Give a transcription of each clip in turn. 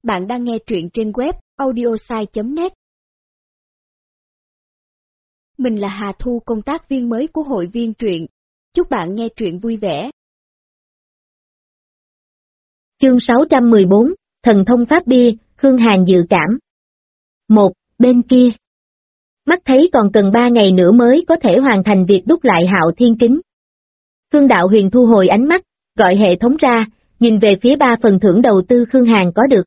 Bạn đang nghe truyện trên web audiosai.net. Mình là Hà Thu, công tác viên mới của hội viên truyện. Chúc bạn nghe truyện vui vẻ. Chương 614, Thần thông pháp bia, Khương Hàn dự cảm. 1. Bên kia. Mắt thấy còn cần 3 ngày nữa mới có thể hoàn thành việc đúc lại Hạo Thiên Kính. Khương Đạo Huyền thu hồi ánh mắt, gọi hệ thống ra, nhìn về phía 3 phần thưởng đầu tư Khương Hàn có được.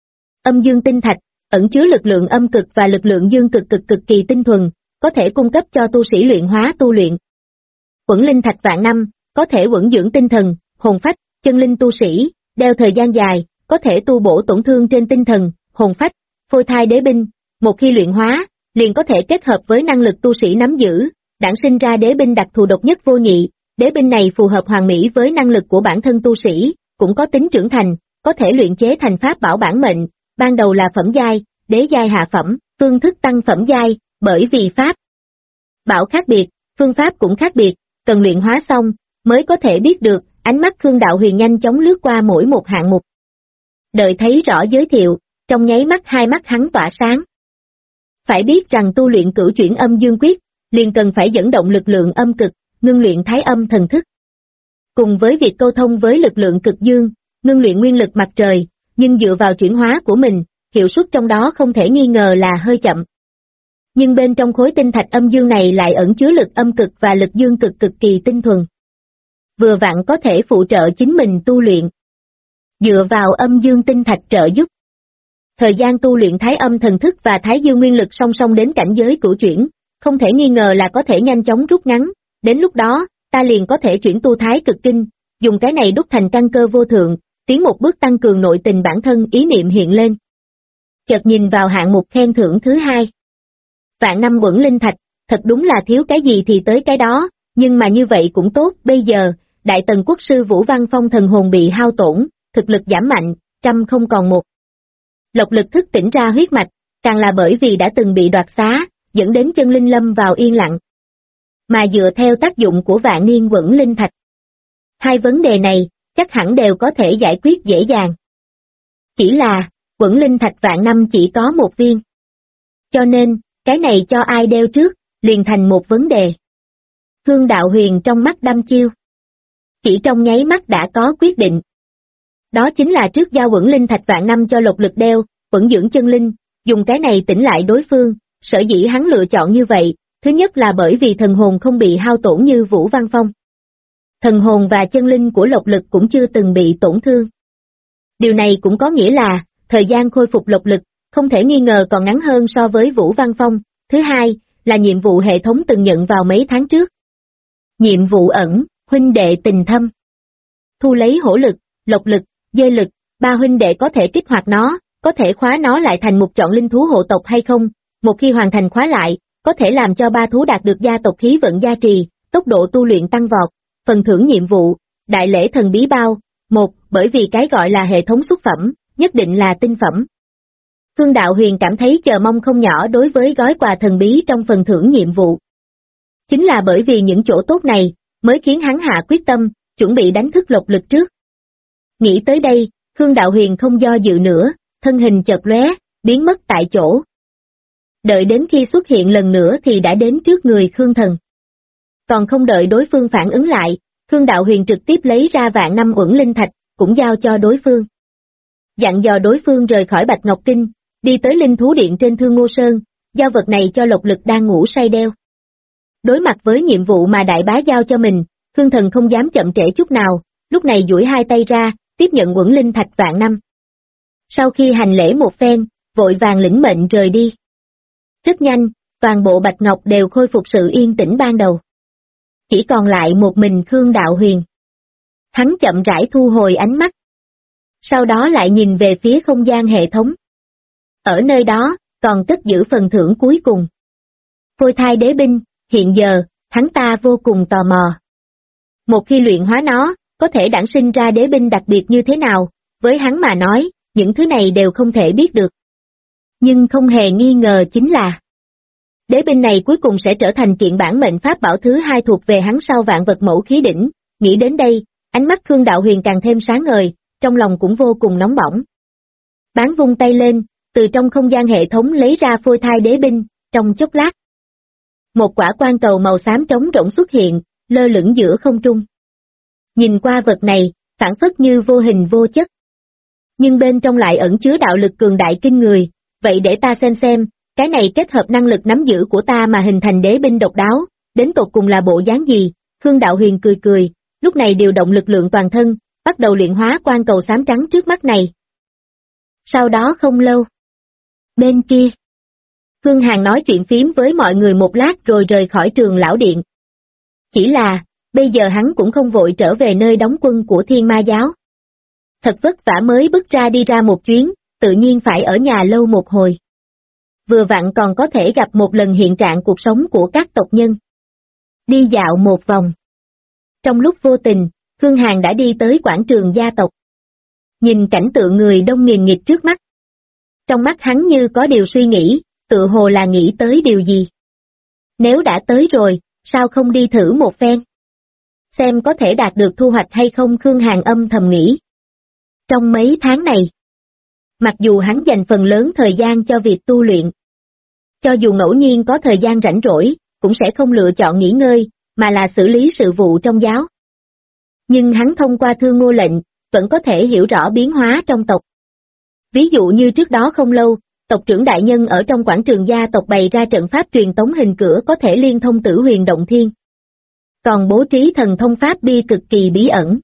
Âm dương tinh thạch, ẩn chứa lực lượng âm cực và lực lượng dương cực cực kỳ tinh thuần, có thể cung cấp cho tu sĩ luyện hóa tu luyện. Quẩn linh thạch vạn năm, có thể quẩn dưỡng tinh thần, hồn phách, chân linh tu sĩ, đeo thời gian dài, có thể tu bổ tổn thương trên tinh thần, hồn phách. Phôi thai đế binh, một khi luyện hóa, liền có thể kết hợp với năng lực tu sĩ nắm giữ, đản sinh ra đế binh đặc thù độc nhất vô nhị. Đế binh này phù hợp hoàn mỹ với năng lực của bản thân tu sĩ, cũng có tính trưởng thành, có thể luyện chế thành pháp bảo bản mệnh. Ban đầu là phẩm giai, đế giai hạ phẩm, phương thức tăng phẩm giai, bởi vì pháp bảo khác biệt, phương pháp cũng khác biệt, cần luyện hóa xong, mới có thể biết được. Ánh mắt Khương Đạo Huyền nhanh chóng lướt qua mỗi một hạng mục. Đợi thấy rõ giới thiệu, trong nháy mắt hai mắt hắn tỏa sáng. Phải biết rằng tu luyện cửu chuyển âm dương quyết, liền cần phải dẫn động lực lượng âm cực, ngưng luyện thái âm thần thức. Cùng với việc câu thông với lực lượng cực dương, ngưng luyện nguyên lực mặt trời, nhưng dựa vào chuyển hóa của mình, hiệu suất trong đó không thể nghi ngờ là hơi chậm. Nhưng bên trong khối tinh thạch âm dương này lại ẩn chứa lực âm cực và lực dương cực cực kỳ tinh thuần. Vừa vặn có thể phụ trợ chính mình tu luyện. Dựa vào âm dương tinh thạch trợ giúp. Thời gian tu luyện thái âm thần thức và thái dương nguyên lực song song đến cảnh giới cửu chuyển, không thể nghi ngờ là có thể nhanh chóng rút ngắn. Đến lúc đó, ta liền có thể chuyển tu thái cực kinh, dùng cái này đúc thành căn cơ vô thượng, tiến một bước tăng cường nội tình bản thân. Ý niệm hiện lên. Chợt nhìn vào hạng mục khen thưởng thứ 2. Vạn năm quẩn linh thạch, thật đúng là thiếu cái gì thì tới cái đó, nhưng mà như vậy cũng tốt. Bây giờ, Đại Tần Quốc sư Vũ Văn Phong thần hồn bị hao tổn, thực lực giảm mạnh, trăm không còn một. Lộc lực thức tỉnh ra huyết mạch, càng là bởi vì đã từng bị đoạt xá, dẫn đến chân linh lâm vào yên lặng. Mà dựa theo tác dụng của vạn niên quẩn linh thạch, hai vấn đề này, chắc hẳn đều có thể giải quyết dễ dàng. Chỉ là, quẩn linh thạch vạn năm chỉ có một viên. Cho nên, cái này cho ai đeo trước, liền thành một vấn đề. Khương Đạo Huyền trong mắt đăm chiêu. Chỉ trong nháy mắt đã có quyết định. Đó chính là trước giao quẩn linh thạch vạn năm cho Lộc Lực đeo, quẩn dưỡng chân linh, dùng cái này tỉnh lại đối phương. Sở dĩ hắn lựa chọn như vậy, thứ nhất là bởi vì thần hồn không bị hao tổn như Vũ Văn Phong. Thần hồn và chân linh của Lộc Lực cũng chưa từng bị tổn thương. Điều này cũng có nghĩa là, thời gian khôi phục Lộc Lực, không thể nghi ngờ còn ngắn hơn so với Vũ Văn Phong. Thứ hai, là nhiệm vụ hệ thống từng nhận vào mấy tháng trước. Nhiệm vụ ẩn, huynh đệ tình thâm. Thu lấy hổ lực, Lộc Lực, dơi lực, 3 huynh đệ có thể kích hoạt nó, có thể khóa nó lại thành một chọn linh thú hộ tộc hay không. Một khi hoàn thành khóa lại, có thể làm cho 3 thú đạt được gia tộc khí vận gia trì, tốc độ tu luyện tăng vọt. Phần thưởng nhiệm vụ, đại lễ thần bí bao. 1. Bởi vì cái gọi là hệ thống xuất phẩm, nhất định là tinh phẩm. Khương Đạo Huyền cảm thấy chờ mong không nhỏ đối với gói quà thần bí trong phần thưởng nhiệm vụ. Chính là bởi vì những chỗ tốt này, mới khiến hắn hạ quyết tâm, chuẩn bị đánh thức Lộc Lực trước. Nghĩ tới đây, Khương Đạo Huyền không do dự nữa, thân hình chợt lóe, biến mất tại chỗ. Đợi đến khi xuất hiện lần nữa thì đã đến trước người Khương Thần. Còn không đợi đối phương phản ứng lại, Khương Đạo Huyền trực tiếp lấy ra vạn năm uẩn linh thạch, cũng giao cho đối phương. Dặn dò đối phương rời khỏi Bạch Ngọc Kinh, đi tới linh thú điện trên Thương Ngô Sơn, giao vật này cho Lộc Lực đang ngủ say đeo. Đối mặt với nhiệm vụ mà đại bá giao cho mình, Khương Thần không dám chậm trễ chút nào, lúc này duỗi hai tay ra, tiếp nhận uẩn linh thạch vạn năm. Sau khi hành lễ một phen, vội vàng lĩnh mệnh rời đi. Rất nhanh, toàn bộ Bạch Ngọc đều khôi phục sự yên tĩnh ban đầu. Chỉ còn lại một mình Khương Đạo Huyền. Hắn chậm rãi thu hồi ánh mắt. Sau đó lại nhìn về phía không gian hệ thống. Ở nơi đó, còn cất giữ phần thưởng cuối cùng. Phôi thai đế binh, hiện giờ, hắn ta vô cùng tò mò. Một khi luyện hóa nó, có thể đản sinh ra đế binh đặc biệt như thế nào, với hắn mà nói, những thứ này đều không thể biết được. Nhưng không hề nghi ngờ chính là đế binh này cuối cùng sẽ trở thành kiện bản mệnh pháp bảo thứ 2 thuộc về hắn sau vạn vật mẫu khí đỉnh. Nghĩ đến đây, ánh mắt Khương Đạo Huyền càng thêm sáng ngời, trong lòng cũng vô cùng nóng bỏng. Bán vung tay lên, từ trong không gian hệ thống lấy ra phôi thai đế binh, trong chốc lát. Một quả quan cầu màu xám trống rỗng xuất hiện, lơ lửng giữa không trung. Nhìn qua vật này, phản phất như vô hình vô chất. Nhưng bên trong lại ẩn chứa đạo lực cường đại kinh người, vậy để ta xem, cái này kết hợp năng lực nắm giữ của ta mà hình thành đế binh độc đáo, đến tột cùng là bộ dáng gì? Khương Đạo Huyền cười, lúc này điều động lực lượng toàn thân, bắt đầu luyện hóa quan cầu xám trắng trước mắt này. Sau đó không lâu. Bên kia. Khương Hàn nói chuyện phím với mọi người một lát rồi rời khỏi Trường Lão Điện. Chỉ là, bây giờ hắn cũng không vội trở về nơi đóng quân của Thiên Ma Giáo. Thật vất vả mới bước ra đi ra một chuyến, tự nhiên phải ở nhà lâu một hồi. Vừa vặn còn có thể gặp một lần hiện trạng cuộc sống của các tộc nhân. Đi dạo một vòng. Trong lúc vô tình, Khương Hàn đã đi tới quảng trường gia tộc. Nhìn cảnh tượng người đông nghìn nghịt trước mắt. Trong mắt hắn như có điều suy nghĩ, tự hồ là nghĩ tới điều gì. Nếu đã tới rồi, sao không đi thử một phen? Xem có thể đạt được thu hoạch hay không, Khương Hàn âm thầm nghĩ. Trong mấy tháng này, mặc dù hắn dành phần lớn thời gian cho việc tu luyện, cho dù ngẫu nhiên có thời gian rảnh rỗi, cũng sẽ không lựa chọn nghỉ ngơi, mà là xử lý sự vụ trong giáo. Nhưng hắn thông qua Thương Ngô lệnh, vẫn có thể hiểu rõ biến hóa trong tộc. Ví dụ như trước đó không lâu, tộc trưởng đại nhân ở trong quảng trường gia tộc bày ra trận pháp truyền tống hình cửa có thể liên thông Tử Huyền Động Thiên. Còn bố trí thần thông pháp bia cực kỳ bí ẩn.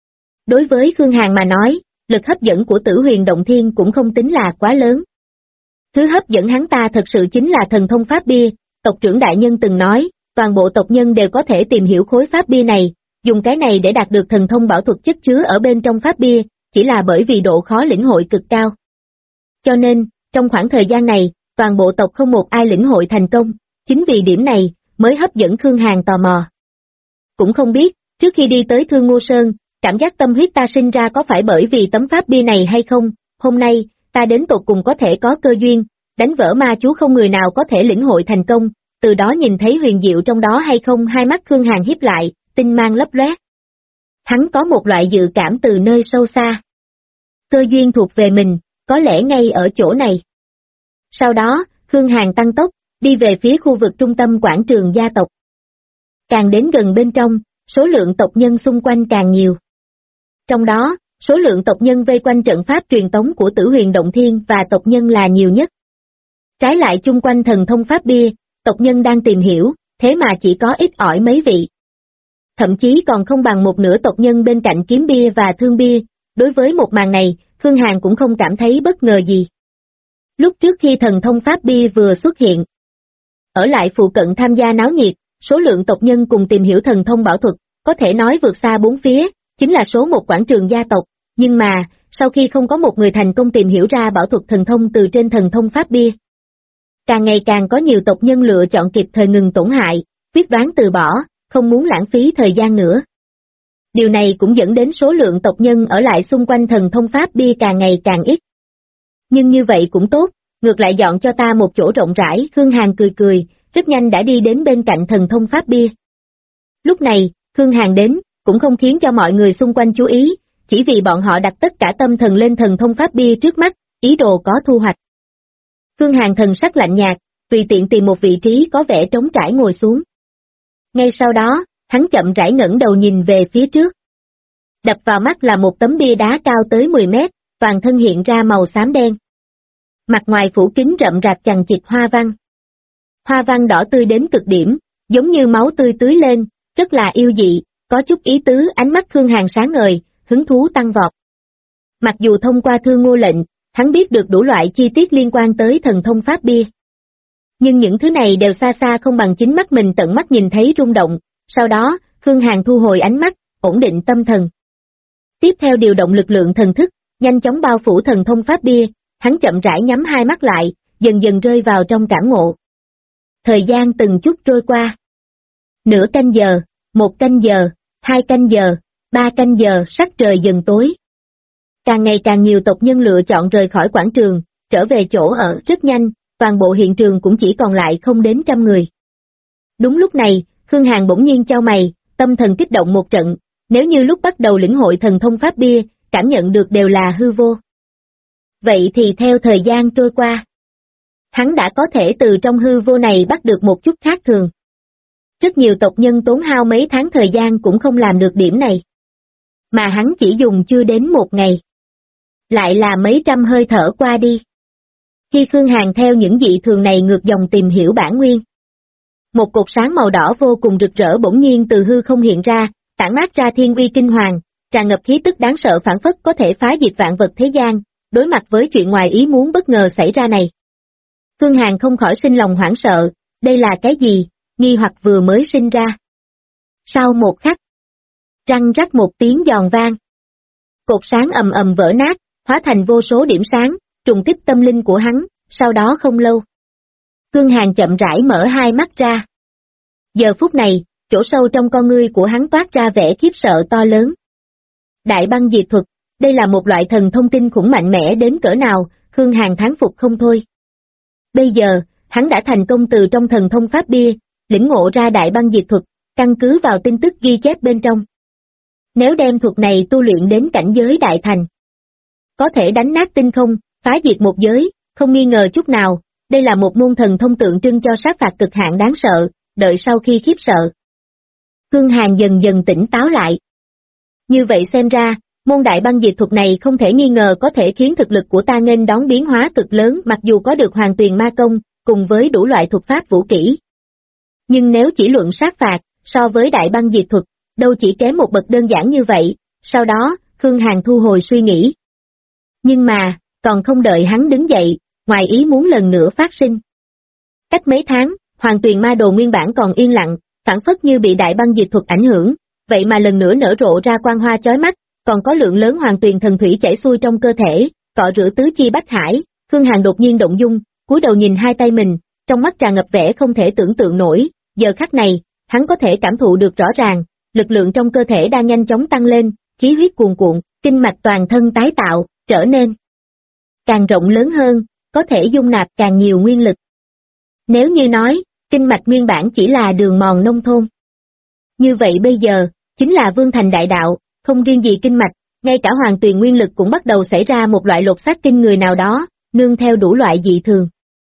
Đối với Khương Hàn mà nói, lực hấp dẫn của Tử Huyền Động Thiên cũng không tính là quá lớn. Thứ hấp dẫn hắn ta thật sự chính là thần thông pháp bia, tộc trưởng đại nhân từng nói, toàn bộ tộc nhân đều có thể tìm hiểu khối pháp bia này, dùng cái này để đạt được thần thông bảo thuật chất chứa ở bên trong pháp bia, chỉ là bởi vì độ khó lĩnh hội cực cao. Cho nên, trong khoảng thời gian này, toàn bộ tộc không một ai lĩnh hội thành công, chính vì điểm này, mới hấp dẫn Khương Hàn tò mò. Cũng không biết, trước khi đi tới Thương Ngô Sơn, cảm giác tâm huyết ta sinh ra có phải bởi vì tấm pháp bia này hay không, hôm nay, ta đến tột cùng có thể có cơ duyên, đánh vỡ ma chú không người nào có thể lĩnh hội thành công, từ đó nhìn thấy huyền diệu trong đó hay không. Hai mắt Khương Hàn híp lại, tinh mang lấp lóe. Hắn có một loại dự cảm từ nơi sâu xa. Cơ duyên thuộc về mình, có lẽ ngay ở chỗ này. Sau đó, Khương Hàn tăng tốc, đi về phía khu vực trung tâm quảng trường gia tộc. Càng đến gần bên trong, số lượng tộc nhân xung quanh càng nhiều. Trong đó, số lượng tộc nhân vây quanh trận pháp truyền tống của Tử Huyền Động Thiên và tộc nhân là nhiều nhất. Trái lại chung quanh thần thông pháp bia, tộc nhân đang tìm hiểu, thế mà chỉ có ít ỏi mấy vị. Thậm chí còn không bằng một nửa tộc nhân bên cạnh kiếm bia và thương bia, đối với một màn này, Khương Hàn cũng không cảm thấy bất ngờ gì. Lúc trước khi thần thông pháp bia vừa xuất hiện, ở lại phụ cận tham gia náo nhiệt, số lượng tộc nhân cùng tìm hiểu thần thông bảo thuật, có thể nói vượt xa bốn phía, chính là số một quảng trường gia tộc, nhưng mà, sau khi không có một người thành công tìm hiểu ra bảo thuật thần thông từ trên thần thông pháp bia, càng ngày càng có nhiều tộc nhân lựa chọn kịp thời ngừng tổn hại, quyết đoán từ bỏ, không muốn lãng phí thời gian nữa. Điều này cũng dẫn đến số lượng tộc nhân ở lại xung quanh thần thông pháp bia càng ngày càng ít. Nhưng như vậy cũng tốt, ngược lại dọn cho ta một chỗ rộng rãi. Khương Hàn cười, rất nhanh đã đi đến bên cạnh thần thông pháp bia. Lúc này, Khương Hàn đến, cũng không khiến cho mọi người xung quanh chú ý, chỉ vì bọn họ đặt tất cả tâm thần lên thần thông pháp bia trước mắt, ý đồ có thu hoạch. Khương Hàn thần sắc lạnh nhạt, tùy tiện tìm một vị trí có vẻ trống trải ngồi xuống. Ngay sau đó, hắn chậm rãi ngẩng đầu nhìn về phía trước. Đập vào mắt là một tấm bia đá cao tới 10 mét, toàn thân hiện ra màu xám đen. Mặt ngoài phủ kín rậm rạp chằng chịt hoa văn. Hoa văn đỏ tươi đến cực điểm, giống như máu tươi tưới lên, rất là yêu dị, có chút ý tứ. Ánh mắt Khương Hàn sáng ngời, hứng thú tăng vọt. Mặc dù thông qua Thương Ngô lệnh, hắn biết được đủ loại chi tiết liên quan tới thần thông pháp bia. Nhưng những thứ này đều xa xa không bằng chính mắt mình tận mắt nhìn thấy rung động, sau đó, Khương Hàn thu hồi ánh mắt, ổn định tâm thần. Tiếp theo điều động lực lượng thần thức, nhanh chóng bao phủ thần thông pháp bia, hắn chậm rãi nhắm hai mắt lại, dần dần rơi vào trong cảm ngộ. Thời gian từng chút trôi qua. Nửa canh giờ, 1 canh giờ, 2 canh giờ, 3 canh giờ, sắc trời dần tối. Càng ngày càng nhiều tộc nhân lựa chọn rời khỏi quảng trường, trở về chỗ ở rất nhanh, toàn bộ hiện trường cũng chỉ còn lại không đến 100 người. Đúng lúc này, Khương Hàn bỗng nhiên chau mày, tâm thần kích động một trận, nếu như lúc bắt đầu lĩnh hội thần thông pháp bia, cảm nhận được đều là hư vô. Vậy thì theo thời gian trôi qua, hắn đã có thể từ trong hư vô này bắt được một chút khác thường. Rất nhiều tộc nhân tốn hao mấy tháng thời gian cũng không làm được điểm này. Mà hắn chỉ dùng chưa đến một ngày. Lại là mấy trăm hơi thở qua đi. Khi Khương Hàn theo những dị thường này ngược dòng tìm hiểu bản nguyên. Một cột sáng màu đỏ vô cùng rực rỡ bỗng nhiên từ hư không hiện ra, tản mát ra thiên uy kinh hoàng, tràn ngập khí tức đáng sợ phảng phất có thể phá diệt vạn vật thế gian, đối mặt với chuyện ngoài ý muốn bất ngờ xảy ra này. Khương Hàn không khỏi sinh lòng hoảng sợ, đây là cái gì, nghi hoặc vừa mới sinh ra. Sau một khắc, răng rắc một tiếng giòn vang. Cột sáng ầm ầm vỡ nát, hóa thành vô số điểm sáng, trùng kích tâm linh của hắn, sau đó không lâu. Khương Hàn chậm rãi mở hai mắt ra. Giờ phút này, chỗ sâu trong con ngươi của hắn toát ra vẻ khiếp sợ to lớn. Đại băng diệt thuật, đây là một loại thần thông kinh khủng mạnh mẽ đến cỡ nào, Khương Hàn thán phục không thôi. Bây giờ, hắn đã thành công từ trong thần thông pháp bia, lĩnh ngộ ra đại băng diệt thuật, căn cứ vào tin tức ghi chép bên trong. Nếu đem thuật này tu luyện đến cảnh giới đại thành, có thể đánh nát tinh không, phá diệt một giới, không nghi ngờ chút nào, đây là một môn thần thông tượng trưng cho sát phạt cực hạn đáng sợ, đợi sau khi khiếp sợ. Khương Hàn dần dần tỉnh táo lại. Như vậy xem ra, môn đại băng diệt thuật này không thể nghi ngờ có thể khiến thực lực của ta nghênh đón biến hóa cực lớn mặc dù có được hoàng tuyền ma công, cùng với đủ loại thuật pháp vũ kỹ. Nhưng nếu chỉ luận sát phạt, so với đại băng diệt thuật, đâu chỉ kém một bậc đơn giản như vậy, sau đó, Khương Hàn thu hồi suy nghĩ. Nhưng mà, còn không đợi hắn đứng dậy, ngoài ý muốn lần nữa phát sinh. Cách mấy tháng, hoàng tuyền ma đồ nguyên bản còn yên lặng, phản phất như bị đại băng diệt thuật ảnh hưởng, vậy mà lần nữa nở rộ ra quang hoa chói mắt, còn có lượng lớn hoàng tuyền thần thủy chảy xuôi trong cơ thể, cọ rửa tứ chi bách hải. Khương Hàn đột nhiên động dung, cúi đầu nhìn hai tay mình, trong mắt tràn ngập vẻ không thể tưởng tượng nổi, giờ khắc này, hắn có thể cảm thụ được rõ ràng, lực lượng trong cơ thể đang nhanh chóng tăng lên, khí huyết cuồn cuộn, kinh mạch toàn thân tái tạo, trở nên càng rộng lớn hơn, có thể dung nạp càng nhiều nguyên lực. Nếu như nói, kinh mạch nguyên bản chỉ là đường mòn nông thôn. Như vậy bây giờ, chính là vương thành đại đạo, không riêng gì kinh mạch, ngay cả hoàng tuyền nguyên lực cũng bắt đầu xảy ra một loại lột xác kinh người nào đó, nương theo đủ loại dị thường.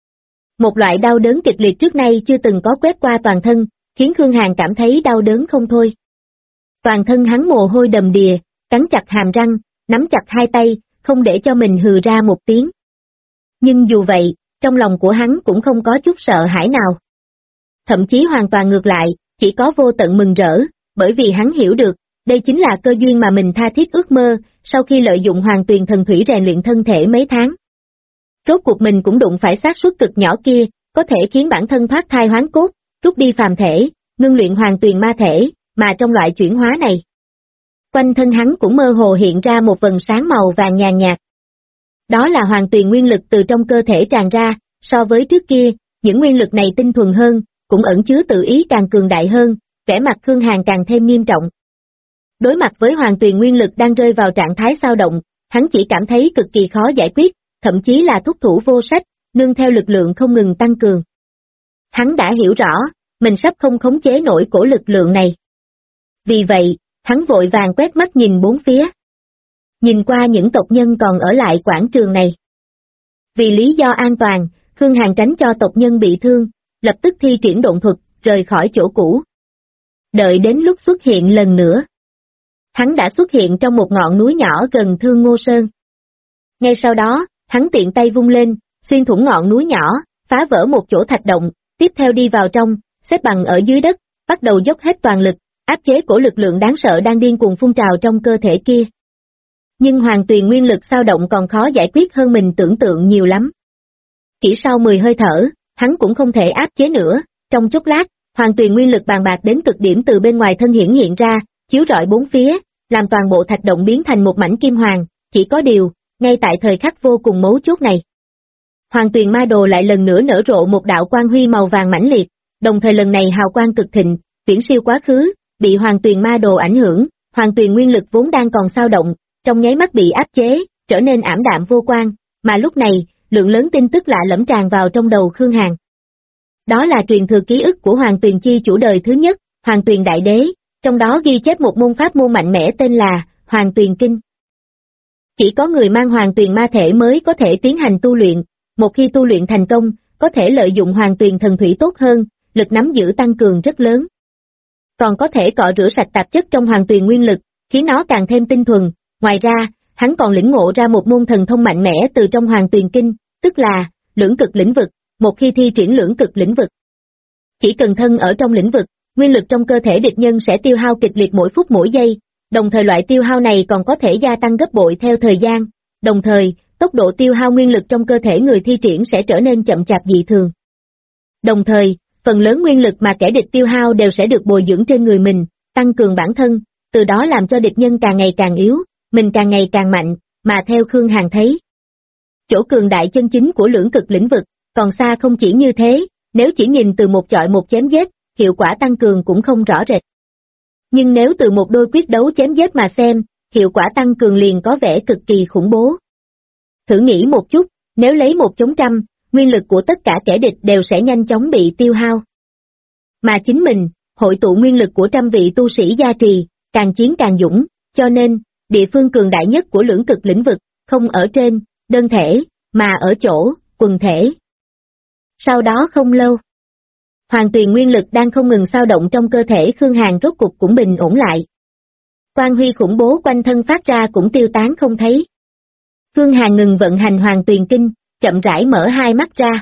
Một loại đau đớn kịch liệt trước nay chưa từng có quét qua toàn thân, khiến Khương Hàn cảm thấy đau đớn không thôi. Toàn thân hắn mồ hôi đầm đìa, cắn chặt hàm răng, nắm chặt hai tay, không để cho mình hừ ra một tiếng. Nhưng dù vậy, trong lòng của hắn cũng không có chút sợ hãi nào. Thậm chí hoàn toàn ngược lại, chỉ có vô tận mừng rỡ, bởi vì hắn hiểu được, đây chính là cơ duyên mà mình tha thiết ước mơ, sau khi lợi dụng hoàng tuyền thần thủy rèn luyện thân thể mấy tháng. Rốt cuộc mình cũng đụng phải xác suất cực nhỏ kia, có thể khiến bản thân thoát thai hoán cốt, rút đi phàm thể, ngưng luyện hoàng tuyền ma thể, mà trong loại chuyển hóa này. Quanh thân hắn cũng mơ hồ hiện ra một vầng sáng màu vàng nhàn nhạt. Đó là hoàng tuyền nguyên lực từ trong cơ thể tràn ra, so với trước kia, những nguyên lực này tinh thuần hơn, cũng ẩn chứa tự ý càng cường đại hơn, vẻ mặt Khương Hàn càng thêm nghiêm trọng. Đối mặt với hoàng tuyền nguyên lực đang rơi vào trạng thái xao động, hắn chỉ cảm thấy cực kỳ khó giải quyết, thậm chí là thúc thủ vô sách, nương theo lực lượng không ngừng tăng cường. Hắn đã hiểu rõ, mình sắp không khống chế nổi cổ lực lượng này. Vì vậy, hắn vội vàng quét mắt nhìn bốn phía. Nhìn qua những tộc nhân còn ở lại quảng trường này. Vì lý do an toàn, Khương Hàn tránh cho tộc nhân bị thương, lập tức thi triển độn thuật, rời khỏi chỗ cũ. Đợi đến lúc xuất hiện lần nữa. Hắn đã xuất hiện trong một ngọn núi nhỏ gần Thương Ngô Sơn. Ngay sau đó, hắn tiện tay vung lên, xuyên thủng ngọn núi nhỏ, phá vỡ một chỗ thạch động, tiếp theo đi vào trong, xếp bằng ở dưới đất, bắt đầu dốc hết toàn lực, áp chế cổ lực lượng đáng sợ đang điên cuồng phun trào trong cơ thể kia. Nhưng hoàng tuyền nguyên lực xao động còn khó giải quyết hơn mình tưởng tượng nhiều lắm. Chỉ sau 10 hơi thở, hắn cũng không thể áp chế nữa, trong chốc lát, hoàng tuyền nguyên lực bàn bạc đến cực điểm từ bên ngoài thân hiển hiện ra, chiếu rọi bốn phía, làm toàn bộ thạch động biến thành một mảnh kim hoàng, chỉ có điều, ngay tại thời khắc vô cùng mấu chốt này. Hoàng tuyền ma đồ lại lần nữa nở rộ một đạo quang huy màu vàng mãnh liệt, đồng thời lần này hào quang cực thịnh, viễn siêu quá khứ, bị hoàng tuyền ma đồ ảnh hưởng, hoàng tuyền nguyên lực vốn đang còn xao động, trong nháy mắt bị áp chế, trở nên ảm đạm vô quang, mà lúc này, lượng lớn tin tức lạ lẫm tràn vào trong đầu Khương Hàn. Đó là truyền thừa ký ức của Hoàng Tuyền Chi chủ đời thứ nhất, Hoàng Tuyền Đại Đế, trong đó ghi chép một môn pháp môn mạnh mẽ tên là Hoàng Tuyền Kinh. Chỉ có người mang hoàng tuyền ma thể mới có thể tiến hành tu luyện, một khi tu luyện thành công, có thể lợi dụng hoàng tuyền thần thủy tốt hơn, lực nắm giữ tăng cường rất lớn. Còn có thể cọ rửa sạch tạp chất trong hoàng tuyền nguyên lực, khiến nó càng thêm tinh thuần. Ngoài ra, hắn còn lĩnh ngộ ra một môn thần thông mạnh mẽ từ trong hoàng tuyền kinh, tức là lưỡng cực lĩnh vực. Một khi thi triển lưỡng cực lĩnh vực, chỉ cần thân ở trong lĩnh vực, nguyên lực trong cơ thể địch nhân sẽ tiêu hao kịch liệt mỗi phút mỗi giây, đồng thời loại tiêu hao này còn có thể gia tăng gấp bội theo thời gian, đồng thời, tốc độ tiêu hao nguyên lực trong cơ thể người thi triển sẽ trở nên chậm chạp dị thường. Đồng thời, phần lớn nguyên lực mà kẻ địch tiêu hao đều sẽ được bồi dưỡng trên người mình, tăng cường bản thân, từ đó làm cho địch nhân càng ngày càng yếu, mình càng ngày càng mạnh, mà theo Khương Hàn thấy. Chỗ cường đại chân chính của lưỡng cực lĩnh vực, còn xa không chỉ như thế, nếu chỉ nhìn từ một chọi một chém giết, hiệu quả tăng cường cũng không rõ rệt. Nhưng nếu từ một đôi quyết đấu chém giết mà xem, hiệu quả tăng cường liền có vẻ cực kỳ khủng bố. Thử nghĩ một chút, nếu lấy 1:100, nguyên lực của tất cả kẻ địch đều sẽ nhanh chóng bị tiêu hao. Mà chính mình, hội tụ nguyên lực của trăm vị tu sĩ gia trì, càng chiến càng dũng, cho nên, địa phương cường đại nhất của lưỡng cực lĩnh vực, không ở trên, đơn thể, mà ở chỗ, quần thể. Sau đó không lâu, hoàng tuyền nguyên lực đang không ngừng xao động trong cơ thể Khương Hàn rốt cục cũng bình ổn lại. Quang huy khủng bố quanh thân phát ra cũng tiêu tán không thấy. Khương Hàn ngừng vận hành hoàng tuyền kinh, chậm rãi mở hai mắt ra.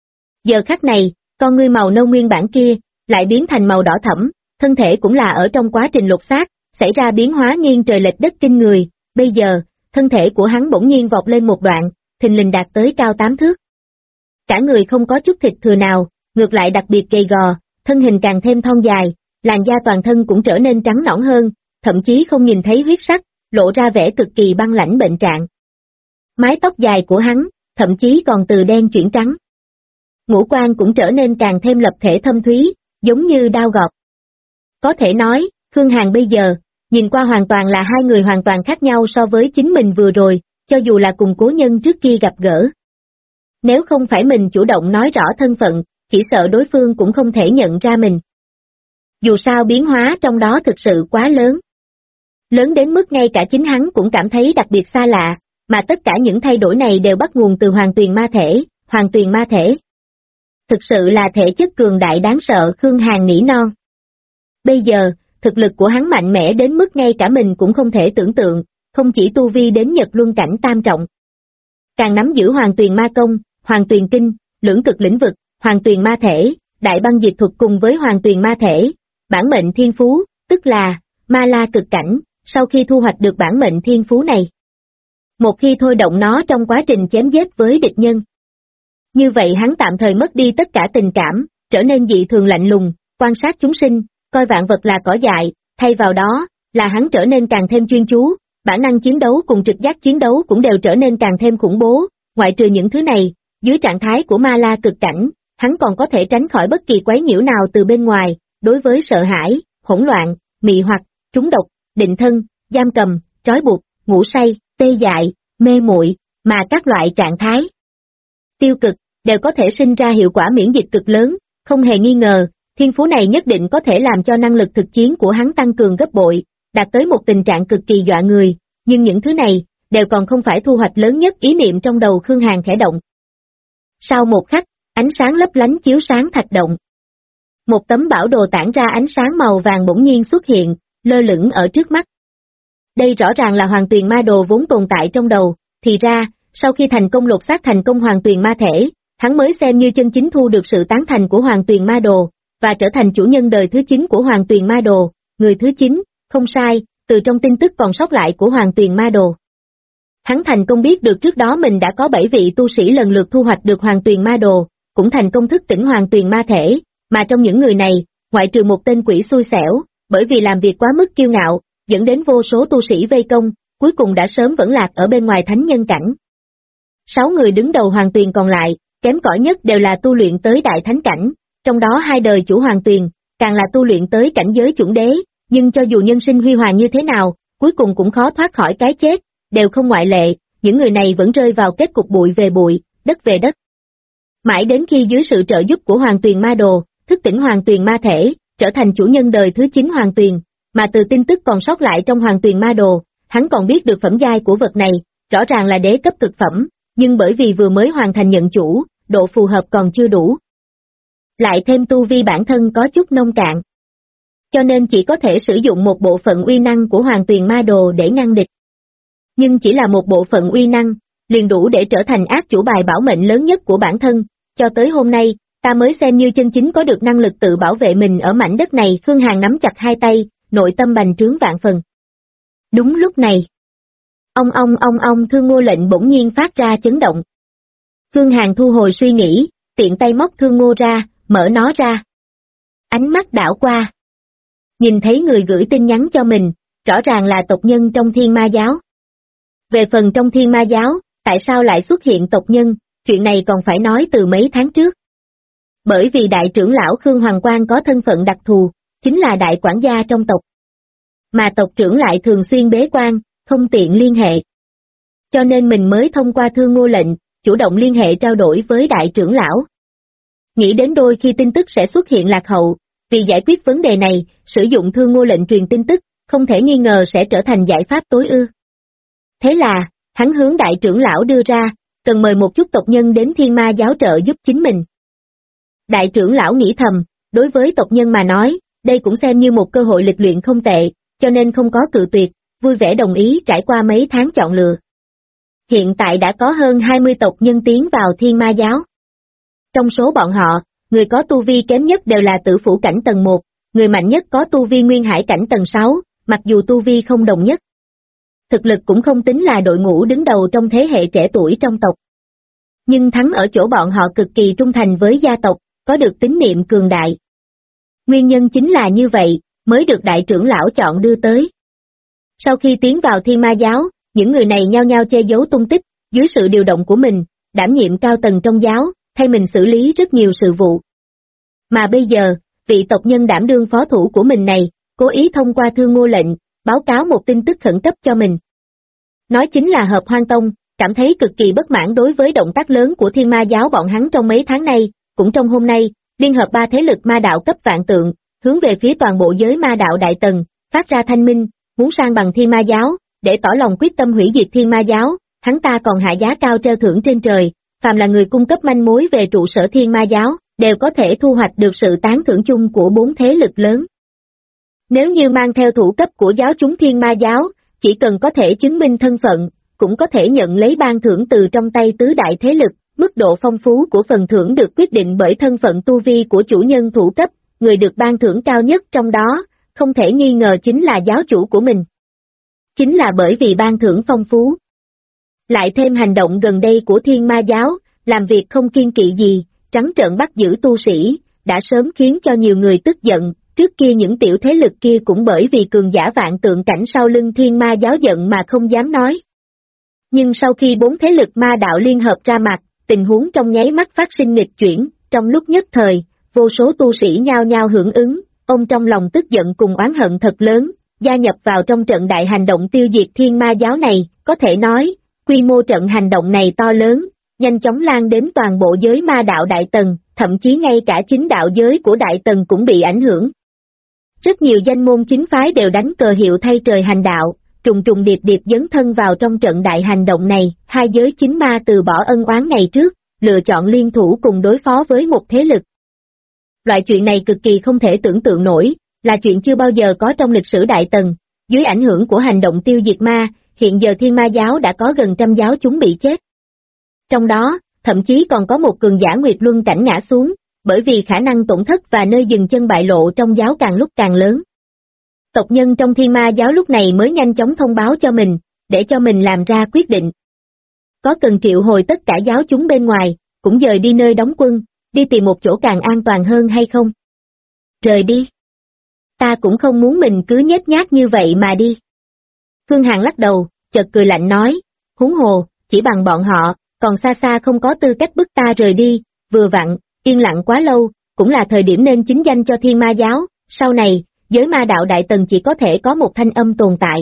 Giờ khắc này, con ngươi màu nâu nguyên bản kia, lại biến thành màu đỏ thẫm, thân thể cũng là ở trong quá trình lột xác, xảy ra biến hóa nghiêng trời lệch đất kinh người, bây giờ, thân thể của hắn bỗng nhiên vọt lên một đoạn, thình lình đạt tới cao 8 thước. Cả người không có chút thịt thừa nào, ngược lại đặc biệt gầy gò, thân hình càng thêm thon dài, làn da toàn thân cũng trở nên trắng nõn hơn, thậm chí không nhìn thấy huyết sắc, lộ ra vẻ cực kỳ băng lãnh bệnh trạng. Mái tóc dài của hắn, thậm chí còn từ đen chuyển trắng. Ngũ quan cũng trở nên càng thêm lập thể thâm thúy, giống như đao gọt. Có thể nói, Khương Hàn bây giờ, nhìn qua hoàn toàn là hai người hoàn toàn khác nhau so với chính mình vừa rồi, cho dù là cùng cố nhân trước kia gặp gỡ. Nếu không phải mình chủ động nói rõ thân phận, chỉ sợ đối phương cũng không thể nhận ra mình. Dù sao biến hóa trong đó thực sự quá lớn. Lớn đến mức ngay cả chính hắn cũng cảm thấy đặc biệt xa lạ, mà tất cả những thay đổi này đều bắt nguồn từ hoàng tuyền ma thể, hoàng tuyền ma thể. Thực sự là thể chất cường đại đáng sợ, Khương Hàn nỉ non. Bây giờ, thực lực của hắn mạnh mẽ đến mức ngay cả mình cũng không thể tưởng tượng, không chỉ tu vi đến Nhật Luân cảnh tam trọng. Càng nắm giữ hoàng tuyền ma công, hoàng tuyền kinh, lưỡng cực lĩnh vực, hoàng tuyền ma thể, đại băng diệt thuật cùng với hoàng tuyền ma thể, bản mệnh thiên phú, tức là ma la cực cảnh, sau khi thu hoạch được bản mệnh thiên phú này. Một khi thôi động nó trong quá trình chém giết với địch nhân. Như vậy hắn tạm thời mất đi tất cả tình cảm, trở nên dị thường lạnh lùng, quan sát chúng sinh, coi vạn vật là cỏ dại, thay vào đó, là hắn trở nên càng thêm chuyên chú, bản năng chiến đấu cùng trực giác chiến đấu cũng đều trở nên càng thêm khủng bố, ngoại trừ những thứ này, dưới trạng thái của ma la cực cảnh, hắn còn có thể tránh khỏi bất kỳ quấy nhiễu nào từ bên ngoài, đối với sợ hãi, hỗn loạn, mị hoặc, trúng độc, định thân, giam cầm, trói buộc, ngủ say, tê dại, mê muội, mà các loại trạng thái tiêu cực, đều có thể sinh ra hiệu quả miễn dịch cực lớn, không hề nghi ngờ, thiên phú này nhất định có thể làm cho năng lực thực chiến của hắn tăng cường gấp bội, đạt tới một tình trạng cực kỳ dọa người, nhưng những thứ này, đều còn không phải thu hoạch lớn nhất ý niệm trong đầu Khương Hàn khẽ động. Sau một khắc, ánh sáng lấp lánh chiếu sáng thạch động. Một tấm bảo đồ tản ra ánh sáng màu vàng bỗng nhiên xuất hiện, lơ lửng ở trước mắt. Đây rõ ràng là hoàng tuyền ma đồ vốn tồn tại trong đầu, thì ra, sau khi thành công lột xác thành công hoàng tuyền ma thể, hắn mới xem như chân chính thu được sự tán thành của hoàng tuyền ma đồ, và trở thành chủ nhân đời thứ 9 của hoàng tuyền ma đồ, người thứ 9, không sai, từ trong tin tức còn sót lại của hoàng tuyền ma đồ. Hắn thành công biết được trước đó mình đã có 7 vị tu sĩ lần lượt thu hoạch được hoàng tuyền ma đồ, cũng thành công thức tỉnh hoàng tuyền ma thể, mà trong những người này, ngoại trừ một tên quỷ xui xẻo, bởi vì làm việc quá mức kiêu ngạo, dẫn đến vô số tu sĩ vây công, cuối cùng đã sớm vẫn lạc ở bên ngoài thánh nhân cảnh. 6 người đứng đầu hoàng tuyền còn lại, kém cỏi nhất đều là tu luyện tới đại thánh cảnh, trong đó 2 đời chủ hoàng tuyền, càng là tu luyện tới cảnh giới chuẩn đế, nhưng cho dù nhân sinh huy hoàng như thế nào, cuối cùng cũng khó thoát khỏi cái chết, đều không ngoại lệ, những người này vẫn rơi vào kết cục bụi về bụi, đất về đất. Mãi đến khi dưới sự trợ giúp của hoàng tuyền ma đồ, thức tỉnh hoàng tuyền ma thể, trở thành chủ nhân đời thứ 9 hoàng tuyền, mà từ tin tức còn sót lại trong hoàng tuyền ma đồ, hắn còn biết được phẩm giai của vật này, rõ ràng là đế cấp cực phẩm, nhưng bởi vì vừa mới hoàn thành nhận chủ, độ phù hợp còn chưa đủ. Lại thêm tu vi bản thân có chút nông cạn. Cho nên chỉ có thể sử dụng một bộ phận uy năng của Hoàng Tuyền Ma Đồ để ngăn địch. Nhưng chỉ là một bộ phận uy năng, liền đủ để trở thành ác chủ bài bảo mệnh lớn nhất của bản thân, cho tới hôm nay, ta mới xem như chân chính có được năng lực tự bảo vệ mình ở mảnh đất này. Khương Hàn nắm chặt hai tay, nội tâm bành trướng vạn phần. Đúng lúc này, ông Thương Ngô lệnh bỗng nhiên phát ra chấn động. Khương Hàn thu hồi suy nghĩ, tiện tay móc Thương Ngô ra, mở nó ra. Ánh mắt đảo qua. Nhìn thấy người gửi tin nhắn cho mình, rõ ràng là tộc nhân trong Thiên Ma Giáo. Về phần trong Thiên Ma Giáo, tại sao lại xuất hiện tộc nhân, chuyện này còn phải nói từ mấy tháng trước. Bởi vì đại trưởng lão Khương Hoàng Quang có thân phận đặc thù, chính là đại quản gia trong tộc. Mà tộc trưởng lại thường xuyên bế quan, không tiện liên hệ. Cho nên mình mới thông qua Thương Ngô lệnh, chủ động liên hệ trao đổi với đại trưởng lão. Nghĩ đến đôi khi tin tức sẽ xuất hiện lạc hậu, vì giải quyết vấn đề này, sử dụng Thương Ngô lệnh truyền tin tức, không thể nghi ngờ sẽ trở thành giải pháp tối ưu. Thế là, hắn hướng đại trưởng lão đưa ra, cần mời một chút tộc nhân đến Thiên Ma Giáo trợ giúp chính mình. Đại trưởng lão nghĩ thầm, đối với tộc nhân mà nói, đây cũng xem như một cơ hội lịch luyện không tệ, cho nên không có cự tuyệt, vui vẻ đồng ý trải qua mấy tháng chọn lựa. Hiện tại đã có hơn 20 tộc nhân tiến vào Thiên Ma Giáo. Trong số bọn họ, người có tu vi kém nhất đều là tử phủ cảnh tầng 1, người mạnh nhất có tu vi nguyên hải cảnh tầng 6, mặc dù tu vi không đồng nhất. Thực lực cũng không tính là đội ngũ đứng đầu trong thế hệ trẻ tuổi trong tộc. Nhưng thắng ở chỗ bọn họ cực kỳ trung thành với gia tộc, có được tín niệm cường đại. Nguyên nhân chính là như vậy, mới được đại trưởng lão chọn đưa tới. Sau khi tiến vào Thiên Ma Giáo, những người này nhao nhao che giấu tung tích, dưới sự điều động của mình, đảm nhiệm cao tầng trong giáo, thay mình xử lý rất nhiều sự vụ. Mà bây giờ, vị tộc nhân đảm đương phó thủ của mình này, cố ý thông qua Thương Ngô lệnh, báo cáo một tin tức khẩn cấp cho mình. Nói chính là Hợp Hoang Tông, cảm thấy cực kỳ bất mãn đối với động tác lớn của Thiên Ma Giáo bọn hắn trong mấy tháng nay, cũng trong hôm nay, liên hợp 3 thế lực ma đạo cấp vạn tượng, hướng về phía toàn bộ giới ma đạo đại tầng, phát ra thanh minh, muốn sang bằng Thiên Ma Giáo, để tỏ lòng quyết tâm hủy diệt Thiên Ma Giáo, hắn ta còn hạ giá cao treo thưởng trên trời, phàm là người cung cấp manh mối về trụ sở Thiên Ma Giáo, đều có thể thu hoạch được sự tán thưởng chung của 4 thế lực lớn. Nếu như mang theo thủ cấp của giáo chúng Thiên Ma Giáo, chỉ cần có thể chứng minh thân phận, cũng có thể nhận lấy ban thưởng từ trong tay tứ đại thế lực, mức độ phong phú của phần thưởng được quyết định bởi thân phận tu vi của chủ nhân thủ cấp, người được ban thưởng cao nhất trong đó, không thể nghi ngờ chính là giáo chủ của mình. Chính là bởi vì ban thưởng phong phú. Lại thêm hành động gần đây của Thiên Ma Giáo, làm việc không kiêng kỵ gì, trắng trợn bắt giữ tu sĩ, đã sớm khiến cho nhiều người tức giận, trước kia những tiểu thế lực kia cũng bởi vì cường giả vạn tượng cảnh sau lưng Thiên Ma Giáo giận mà không dám nói. Nhưng sau khi 4 thế lực ma đạo liên hợp ra mặt, tình huống trong nháy mắt phát sinh nghịch chuyển, trong lúc nhất thời, vô số tu sĩ nhao nhao hưởng ứng, ông trong lòng tức giận cùng oán hận thật lớn, gia nhập vào trong trận đại hành động tiêu diệt Thiên Ma Giáo này, có thể nói, quy mô trận hành động này to lớn, nhanh chóng lan đến toàn bộ giới ma đạo đại tầng, thậm chí ngay cả chính đạo giới của đại tầng cũng bị ảnh hưởng. Rất nhiều danh môn chính phái đều đánh cờ hiệu thay trời hành đạo, trùng trùng điệp điệp dấn thân vào trong trận đại hành động này, hai giới chính ma từ bỏ ân oán ngày trước, lựa chọn liên thủ cùng đối phó với một thế lực. Loại chuyện này cực kỳ không thể tưởng tượng nổi, là chuyện chưa bao giờ có trong lịch sử đại tầng, dưới ảnh hưởng của hành động tiêu diệt ma, hiện giờ Thiên Ma Giáo đã có gần 100 giáo chúng bị chết. Trong đó, thậm chí còn có một cường giả Nguyệt Luân cảnh ngã xuống, bởi vì khả năng tổn thất và nơi dừng chân bại lộ trong giáo càng lúc càng lớn. Tộc nhân trong Thiên Ma Giáo lúc này mới nhanh chóng thông báo cho mình, để cho mình làm ra quyết định. Có cần triệu hồi tất cả giáo chúng bên ngoài, cũng dời đi nơi đóng quân, đi tìm một chỗ càng an toàn hơn hay không? Rời đi. Ta cũng không muốn mình cứ nhếch nhác như vậy mà đi. Phương Hàn lắc đầu, chợt cười lạnh nói, huống hồ, chỉ bằng bọn họ, còn xa xa không có tư cách bức ta rời đi, vừa vặn, yên lặng quá lâu, cũng là thời điểm nên chính danh cho Thiên Ma Giáo, sau này, giới ma đạo đại tầng chỉ có thể có một thanh âm tồn tại.